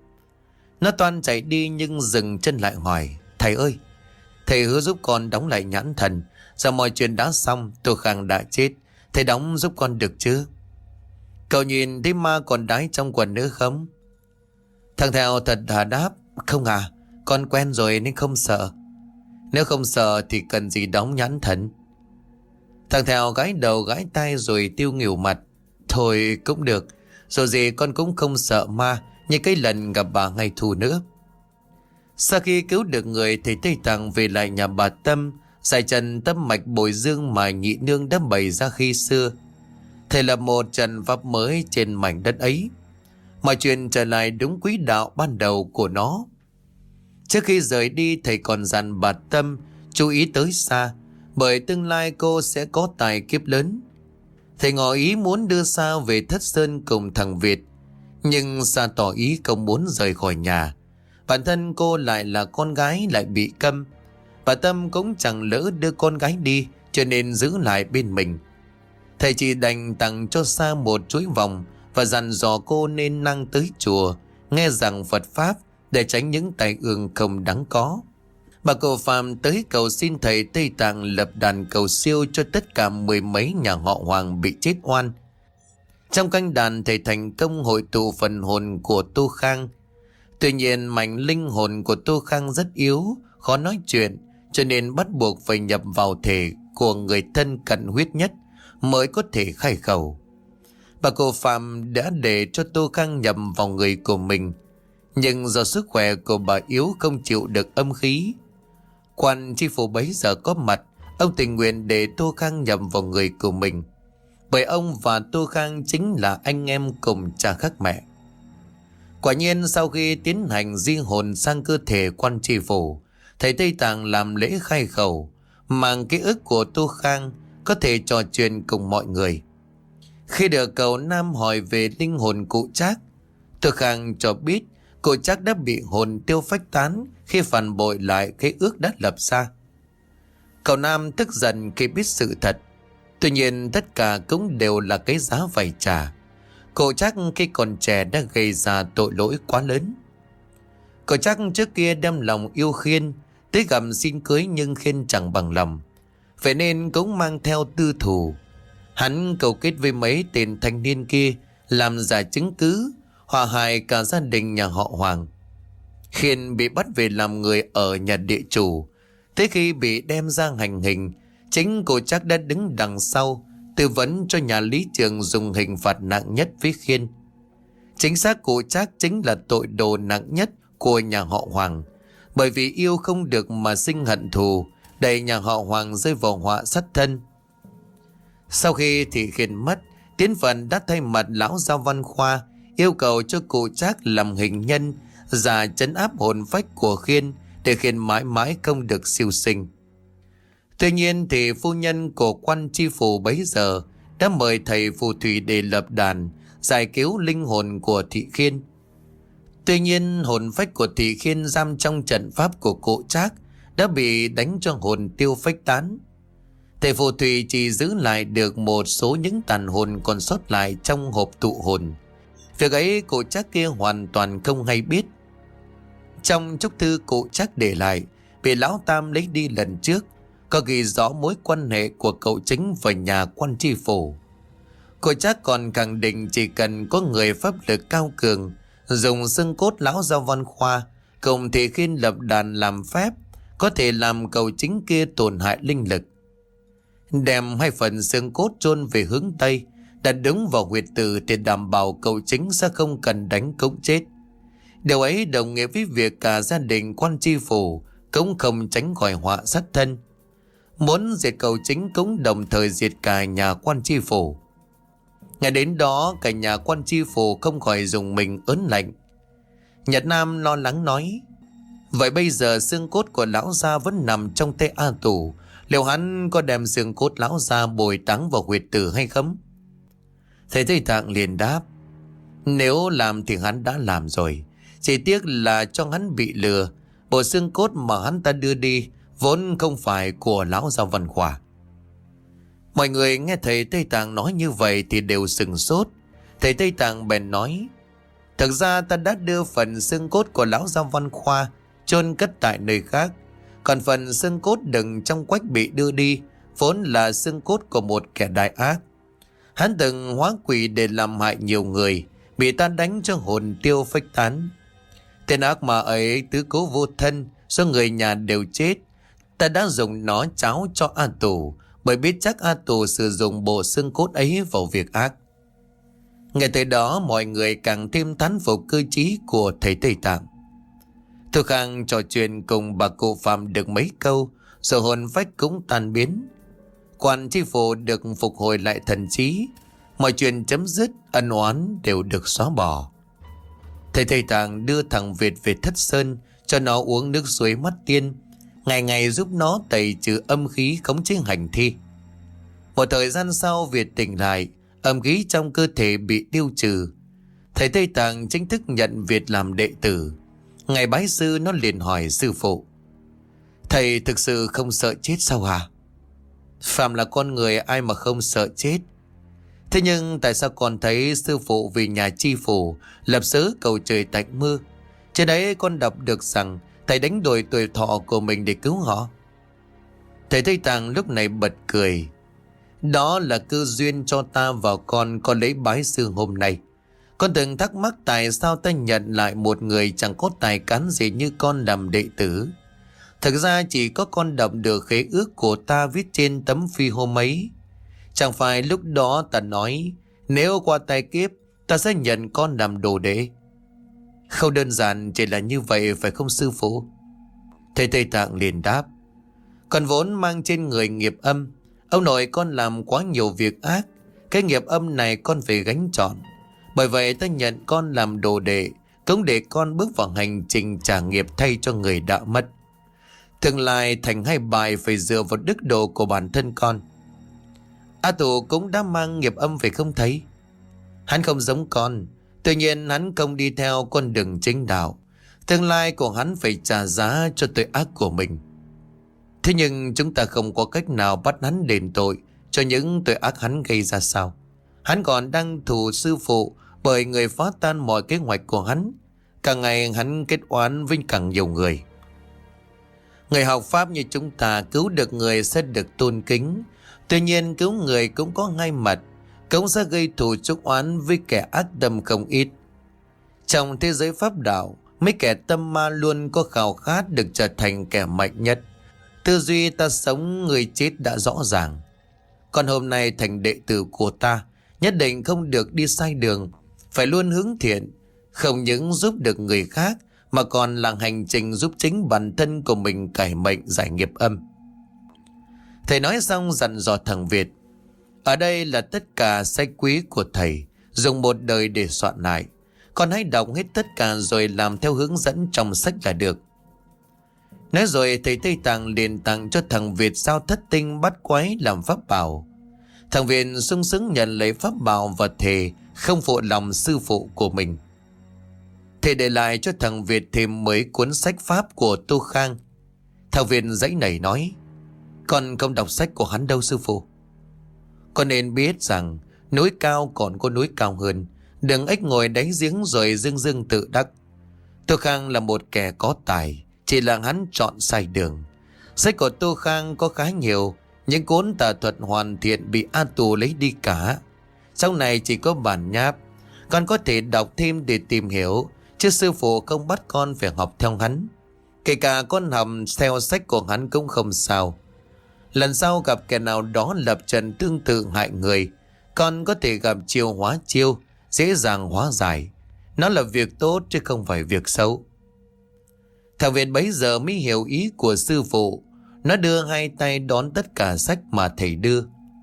Nó toan chạy đi nhưng dừng chân lại hỏi. Thầy ơi, thầy hứa giúp con đóng lại nhãn thần. Giờ mọi chuyện đã xong, Tô Khang đã chết, thầy đóng giúp con được chứ? Cậu nhìn thấy ma còn đái trong quần nữa không? Thằng Theo thật thà đáp. Không à, con quen rồi nên không sợ. Nếu không sợ thì cần gì đóng nhãn thần? Thằng Theo gãi đầu gãi tay rồi tiêu nghỉu mặt. Thôi cũng được, rồi gì con cũng không sợ ma như cái lần gặp bà ngày thù nữa. Sau khi cứu được người, thầy Tây Tạng về lại nhà bà Tâm, giải trần tâm mạch bồi dương mà nhị nương đã bày ra khi xưa. Thầy lập một trận pháp mới trên mảnh đất ấy. Mọi chuyện trở lại đúng quỹ đạo ban đầu của nó. Trước khi rời đi, thầy còn dặn bà Tâm chú ý tới Sa, bởi tương lai cô sẽ có tài kiếp lớn. Thầy ngỏ ý muốn đưa Sa về Thất Sơn cùng thằng Việt, nhưng Sa tỏ ý không muốn rời khỏi nhà. Bản thân cô lại là con gái lại bị câm. Bà Tâm cũng chẳng lỡ đưa con gái đi, cho nên giữ lại bên mình. Thầy chỉ đành tặng cho Sa một chuỗi vòng và dặn dò cô nên năng tới chùa, nghe rằng Phật Pháp để tránh những tai ương không đáng có. Bà cụ Phạm tới cầu xin thầy Tây Tạng lập đàn cầu siêu cho tất cả mười mấy nhà họ Hoàng bị chết oan. Trong canh đàn, thầy thành công hội tụ phần hồn của Tô Khang. Tuy nhiên mảnh linh hồn của Tô Khang rất yếu, khó nói chuyện, cho nên bắt buộc phải nhập vào thể của người thân cận huyết nhất mới có thể khai khẩu. Bà cụ Phạm đã để cho Tô Khang nhập vào người của mình, nhưng do sức khỏe của bà yếu không chịu được âm khí. Quan tri phủ bấy giờ có mặt, ông tình nguyện để Tô Khang nhập vào người của mình, bởi ông và Tô Khang chính là anh em cùng cha khác mẹ. Quả nhiên sau khi tiến hành di hồn sang cơ thể quan tri phủ, thầy Tây Tạng làm lễ khai khẩu, mang ký ức của Tô Khang có thể trò chuyện cùng mọi người. Khi được cậu Nam hỏi về linh hồn cụ Trác, Tô Khang cho biết cụ Trác đã bị hồn tiêu phách tán khi phản bội lại cái ước đã lập ra. Cậu Nam tức giận khi biết sự thật. Tuy nhiên tất cả cũng đều là cái giá phải trả. Cụ Trác khi còn trẻ đã gây ra tội lỗi quá lớn. Cụ Trác trước kia đem lòng yêu Khiên, tới gặp xin cưới nhưng Khiên chẳng bằng lòng, vậy nên cũng mang theo tư thù. Hắn cầu kết với mấy tên thanh niên kia làm giả chứng cứ, hòa hại cả gia đình nhà họ Hoàng. Khiên bị bắt về làm người ở nhà địa chủ. Thế khi bị đem ra hành hình, chính cụ Trác đã đứng đằng sau tư vấn cho nhà lý trường dùng hình phạt nặng nhất với Khiên. Chính xác, cụ Trác chính là tội đồ nặng nhất của nhà họ Hoàng. Bởi vì yêu không được mà sinh hận thù, đẩy nhà họ Hoàng rơi vào họa sát thân. Sau khi Thị Khiên mất, Tiến Phần đã thay mặt lão Giao Văn Khoa yêu cầu cho cụ Trác làm hình nhân giả trấn áp hồn phách của Khiên, để Khiên mãi mãi không được siêu sinh. Tuy nhiên thì phu nhân của quan tri phủ bấy giờ đã mời thầy phù thủy để lập đàn giải cứu linh hồn của Thị Khiên. Tuy nhiên hồn phách của Thị Khiên giam trong trận pháp của cụ Trác đã bị đánh cho hồn tiêu phách tán. Thầy phù thủy chỉ giữ lại được một số những tàn hồn còn sót lại trong hộp tụ hồn. Việc ấy cụ Trác kia hoàn toàn không hay biết. Trong chúc thư cụ Trác để lại bị lão Tam lấy đi lần trước, có ghi rõ mối quan hệ của cậu Chính và nhà quan tri phủ. Cụ Trác còn khẳng định chỉ cần có người pháp lực cao cường dùng xương cốt lão Giao Văn Khoa cùng Thị Khiên lập đàn làm phép, có thể làm cậu Chính kia tổn hại linh lực. Đem hai phần xương cốt chôn về hướng Tây, đặt đúng vào huyệt tử để đảm bảo cậu Chính sẽ không cần đánh cống chết. Điều ấy đồng nghĩa với việc cả gia đình quan tri phủ cũng không tránh khỏi họa sát thân. Muốn diệt cậu Chính cũng đồng thời diệt cả nhà quan tri phủ. Ngày đến đó cả nhà quan tri phủ không khỏi dùng mình ớn lạnh. Nhật Nam lo lắng nói: vậy bây giờ xương cốt của lão gia vẫn nằm trong tay A Tù, liệu hắn có đem xương cốt lão gia bồi táng vào huyệt tử hay không? Thầy Tây Tạng liền đáp: nếu làm thì hắn đã làm rồi, chỉ tiếc là cho hắn bị lừa. Bộ xương cốt mà hắn ta đưa đi vốn không phải của lão Giao Văn Khoa. Mọi người nghe thầy Tây Tạng nói như vậy thì đều sừng sốt. Thầy Tây Tạng bèn nói: thực ra ta đã đưa phần xương cốt của lão Giao Văn Khoa chôn cất tại nơi khác. Còn phần xương cốt đựng trong quách bị đưa đi vốn là xương cốt của một kẻ đại ác. Hắn từng hóa quỷ để làm hại nhiều người, bị ta đánh cho hồn tiêu phách tán. Tên ác ma ấy tứ cố vô thân, số người nhà đều chết. Ta đã dùng nó cháo cho A Tù, bởi biết chắc A Tù sử dụng bộ xương cốt ấy vào việc ác. Nghe tới đó mọi người càng thêm thán phục cơ trí của thầy Tây Tạng. Thu Khang trò chuyện cùng bà cụ Phạm được mấy câu, rồi hồn phách cũng tan biến. Quan tri phủ được phục hồi lại thần trí, mọi chuyện chấm dứt, ân oán đều được xóa bỏ. Thầy Tây Tạng đưa thằng Việt về Thất Sơn, cho nó uống nước suối mắt tiên, ngày ngày giúp nó tẩy trừ âm khí khống chế hành thi. Một thời gian sau Việt tỉnh lại, âm khí trong cơ thể bị tiêu trừ. Thầy Tây Tạng chính thức nhận Việt làm đệ tử. Ngày bái sư nó liền hỏi sư phụ: thầy thực sự không sợ chết sao hả? Phạm là con người ai mà không sợ chết. Thế nhưng tại sao con thấy sư phụ vì nhà chi phủ lập sớ cầu trời tạnh mưa? Trên đấy con đọc được rằng thầy đánh đổi tuổi thọ của mình để cứu họ. Thầy Tây Tạng lúc này bật cười: đó là cơ duyên cho ta và con có lấy bái sư hôm nay. Con từng thắc mắc tại sao ta nhận lại một người chẳng có tài cán gì như con làm đệ tử. Thực ra chỉ có con đọc được khế ước của ta viết trên tấm phi hôm ấy. Chẳng phải lúc đó ta nói nếu qua tay kiếp ta sẽ nhận con làm đồ đệ. Không đơn giản chỉ là như vậy phải không sư phụ? Thầy Tây Tạng liền đáp: con vốn mang trên người nghiệp âm. Ông nội con làm quá nhiều việc ác, cái nghiệp âm này con phải gánh trọn. Bởi vậy ta nhận con làm đồ đệ, cũng để con bước vào hành trình trả nghiệp thay cho người đã mất. Tương lai thành hay bại phải dựa vào đức độ của bản thân con. A Tù cũng đã mang nghiệp âm phải không thấy? Hắn không giống con, tuy nhiên hắn không đi theo con đường chính đạo. Tương lai của hắn phải trả giá cho tội ác của mình. Thế nhưng chúng ta không có cách nào bắt hắn đền tội cho những tội ác hắn gây ra sao? Hắn còn đang thù sư phụ bởi người phá tan mọi kế hoạch của hắn. Càng ngày hắn kết oán với càng nhiều người. Người học Pháp như chúng ta cứu được người sẽ được tôn kính. Tuy nhiên cứu người cũng có hai mặt, cũng sẽ gây thù chuốc oán với kẻ ác tâm không ít. Trong thế giới Pháp đạo, mấy kẻ tâm ma luôn có khao khát được trở thành kẻ mạnh nhất. Tư duy ta sống người chết đã rõ ràng. Còn hôm nay thành đệ tử của ta, nhất định không được đi sai đường, phải luôn hướng thiện, không những giúp được người khác mà còn là hành trình giúp chính bản thân của mình cải mệnh giải nghiệp âm. Thầy nói xong dặn dò thằng Việt: ở đây là tất cả sách quý của thầy, dùng một đời để soạn lại. Con hãy đọc hết tất cả rồi làm theo hướng dẫn trong sách là được. Nói rồi thầy Tây Tạng liền tặng cho thằng Việt sao thất tinh bát quái làm pháp bảo. Thằng Việt sung sướng nhận lấy pháp bảo và thề không phụ lòng sư phụ của mình. Thầy để lại cho thằng Việt thêm mấy cuốn sách pháp của Tô Khang. Thằng Việt giãy nảy nói: con không đọc sách của hắn đâu sư phụ. Con nên biết rằng núi cao còn có núi cao hơn, đừng ếch ngồi đáy giếng rồi dưng dưng tự đắc. Tô Khang là một kẻ có tài, chỉ là hắn chọn sai đường. Sách của Tô Khang có khá nhiều, những cuốn tà thuật hoàn thiện bị A Tù lấy đi cả. Sau này chỉ có bản nháp, con có thể đọc thêm để tìm hiểu, chứ sư phụ không bắt con phải học theo hắn. Kể cả con học theo sách của hắn cũng không sao. Lần sau gặp kẻ nào đó lập trận tương tự hại người, con có thể gặp chiêu hóa chiêu, dễ dàng hóa giải. Nó là việc tốt chứ không phải việc xấu. Thằng Việt bấy giờ mới hiểu ý của sư phụ. Nó đưa hai tay đón tất cả sách mà thầy đưa.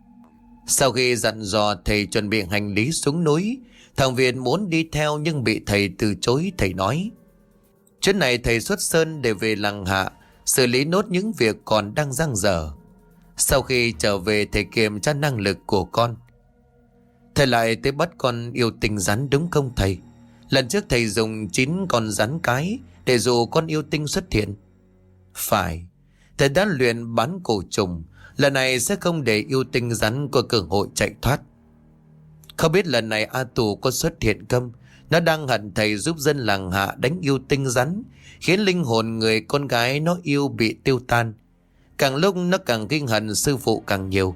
Sau khi dặn dò thầy chuẩn bị hành lý xuống núi, thằng Việt muốn đi theo nhưng bị thầy từ chối. Thầy nói: chuyến này thầy xuất sơn để về làng Hạ, xử lý nốt những việc còn đang dang dở. Sau khi trở về thầy kiểm tra năng lực của con. Thầy lại tới bắt con yêu tinh rắn đúng không thầy? Lần trước thầy dùng chín con rắn cái để dụ con yêu tinh xuất hiện. Phải, thầy đã luyện bán cổ trùng, lần này sẽ không để yêu tinh rắn có cơ hội chạy thoát. Không biết lần này A Tù có xuất hiện không? Nó đang hận thầy giúp dân làng Hạ đánh yêu tinh rắn, khiến linh hồn người con gái nó yêu bị tiêu tan. Càng lúc nó càng kinh hận sư phụ càng nhiều.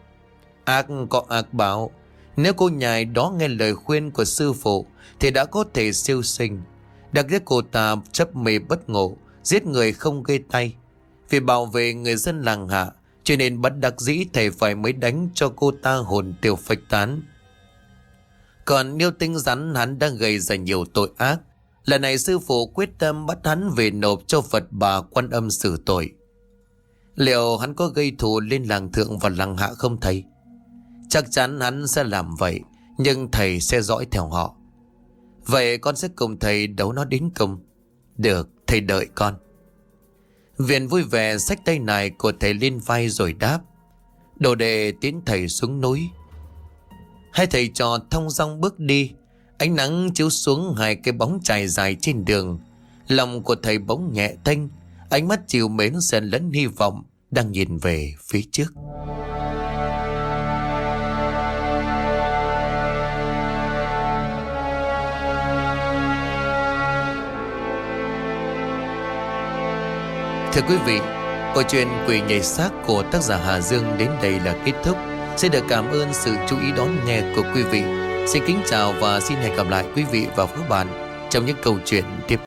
Ác có ác báo, nếu cô nhài đó nghe lời khuyên của sư phụ thì đã có thể siêu sinh. Đặc biệt cô ta chấp mê bất ngộ, giết người không gây tay. Vì bảo vệ người dân làng Hạ, cho nên bất đắc dĩ thầy phải mới đánh cho cô ta hồn tiêu phách tán. Còn yêu tinh rắn hắn đang gây ra nhiều tội ác. Lần này sư phụ quyết tâm bắt hắn về nộp cho Phật Bà Quan Âm xử tội. Liệu hắn có gây thù lên làng Thượng và làng Hạ không thầy? Chắc chắn hắn sẽ làm vậy, nhưng thầy sẽ dõi theo họ. Vậy con sẽ cùng thầy đấu nó đến cùng. Được, thầy đợi con. Viện vui vẻ xách tay này của thầy lên vai rồi đáp: đồ đệ tiến thầy xuống núi. Hai thầy trò thong dong bước đi. Ánh nắng chiếu xuống hai cái bóng chài dài trên đường. Lòng của thầy bỗng nhẹ tênh, ánh mắt chiều mến xen lẫn hy vọng đang nhìn về phía trước. Thưa quý vị, câu chuyện Quỷ nhảy xác của tác giả Hà Dương đến đây là kết thúc. Xin được cảm ơn sự chú ý đón nghe của quý vị. Xin kính chào và xin hẹn gặp lại quý vị và các bạn trong những câu chuyện tiếp theo.